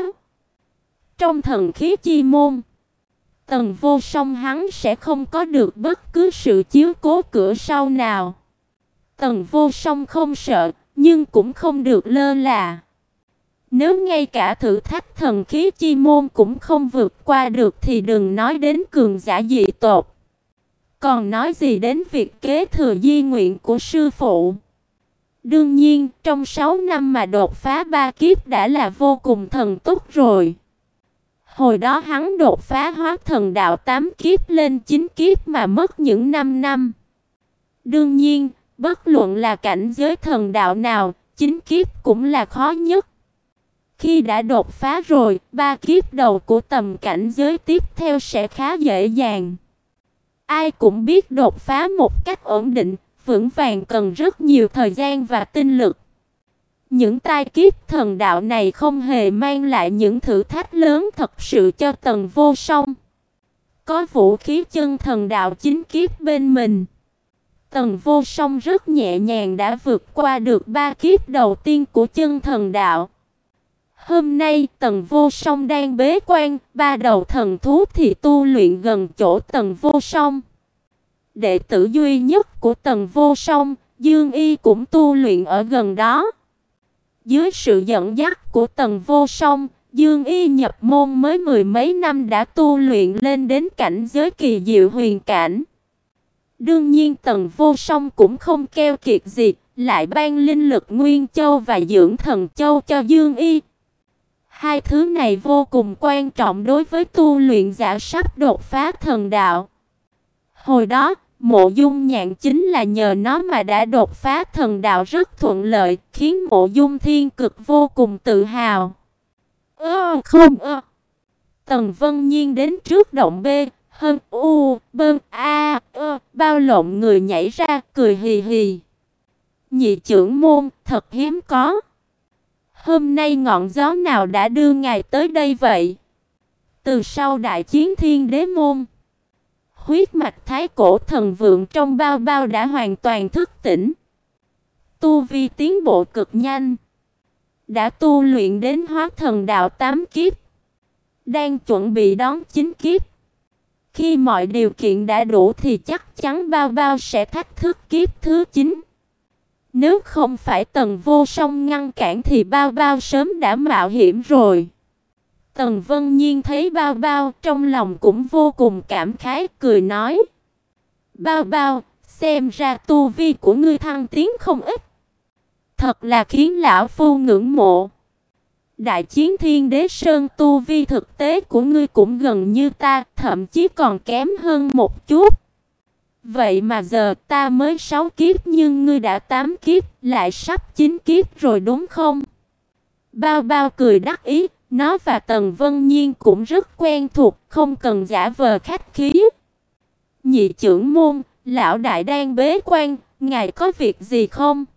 trong thần khí chi môn, Tần Vô Song hắn sẽ không có được bất cứ sự chiếu cố cửa sau nào. Tần Vô Song không sợ, nhưng cũng không được lơ là. Nếu ngay cả thử thách thần khí chi môn cũng không vượt qua được thì đừng nói đến cường giả dị tộc. Còn nói gì đến việc kế thừa di nguyện của sư phụ. Đương nhiên, trong sáu năm mà đột phá ba kiếp đã là vô cùng thần tốc rồi. Hồi đó hắn đột phá hóa thần đạo tám kiếp lên chín kiếp mà mất những năm năm. Đương nhiên, bất luận là cảnh giới thần đạo nào, chín kiếp cũng là khó nhất. Khi đã đột phá rồi, ba kiếp đầu của tầm cảnh giới tiếp theo sẽ khá dễ dàng. Ai cũng biết đột phá một cách ổn định, vững vàng cần rất nhiều thời gian và tinh lực. Những tai kiếp thần đạo này không hề mang lại những thử thách lớn thật sự cho Tần Vô Song. Có vũ khí chân thần đạo chính kiếp bên mình, Tần Vô Song rất nhẹ nhàng đã vượt qua được ba kiếp đầu tiên của chân thần đạo. Hôm nay Tần Vô Song đang bế quan, ba đầu thần thú thì tu luyện gần chỗ Tần Vô Song. Đệ tử duy nhất của Tần Vô Song, Dương Y cũng tu luyện ở gần đó. Dưới sự dẫn dắt của Tần Vô Song, Dương Y nhập môn mới mười mấy năm đã tu luyện lên đến cảnh giới kỳ diệu huyền cảnh. Đương nhiên Tần Vô Song cũng không keo kiệt gì, lại ban linh lực Nguyên Châu và dưỡng thần châu cho Dương Y. Hai thứ này vô cùng quan trọng đối với tu luyện giả sắp đột phá thần đạo. Hồi đó, Mộ Dung Nhạn chính là nhờ nó mà đã đột phá thần đạo rất thuận lợi, khiến Mộ Dung Thiên Cực vô cùng tự hào. Ơ không ơ. Tần Vân Nhiên đến trước động B, hơn u, bơn a, ơ, bao lộn người nhảy ra, cười hì hì. Nhị trưởng môn, thật hiếm có. Hôm nay ngọn gió nào đã đưa ngài tới đây vậy? Từ sau đại chiến thiên đế môn, huyết mạch thái cổ thần vượng trong bao bao đã hoàn toàn thức tỉnh. Tu vi tiến bộ cực nhanh, đã tu luyện đến hóa thần đạo tám kiếp, đang chuẩn bị đón chín kiếp. Khi mọi điều kiện đã đủ thì chắc chắn bao bao sẽ thách thức kiếp thứ chín. Nếu không phải Tần Vô Song ngăn cản thì bao bao sớm đã mạo hiểm rồi. Tần Vân Nhiên thấy bao bao trong lòng cũng vô cùng cảm khái, cười nói: Bao bao, xem ra tu vi của ngươi thăng tiến không ít. Thật là khiến lão phu ngưỡng mộ. Đại chiến thiên đế sơn tu vi thực tế của ngươi cũng gần như ta, thậm chí còn kém hơn một chút. Vậy mà giờ ta mới sáu kiếp nhưng ngươi đã tám kiếp, lại sắp chín kiếp rồi đúng không? Bao bao cười đắc ý, nó và Tần Vân Nhiên cũng rất quen thuộc, không cần giả vờ khách khí. Nhị trưởng môn, lão đại đang bế quan, ngài có việc gì không?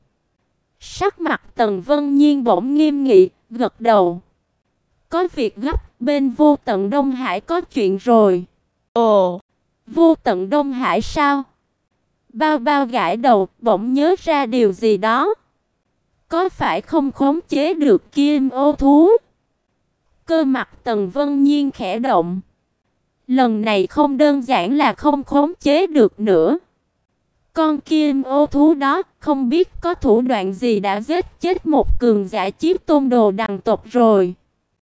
Sắc mặt Tần Vân Nhiên bỗng nghiêm nghị, gật đầu. Có việc gấp, bên Vô Tận Đông Hải có chuyện rồi. Ồ, Vô Tận Đông Hải sao? Bao bao gãi đầu, bỗng nhớ ra điều gì đó. Có phải không khống chế được kim ô thú? Cơ mặt Tần Vân Nhiên khẽ động. Lần này không đơn giản là không khống chế được nữa. Con kim ô thú đó không biết có thủ đoạn gì đã giết chết một cường giả Chiếc Tôn Đồ đằng tộc rồi.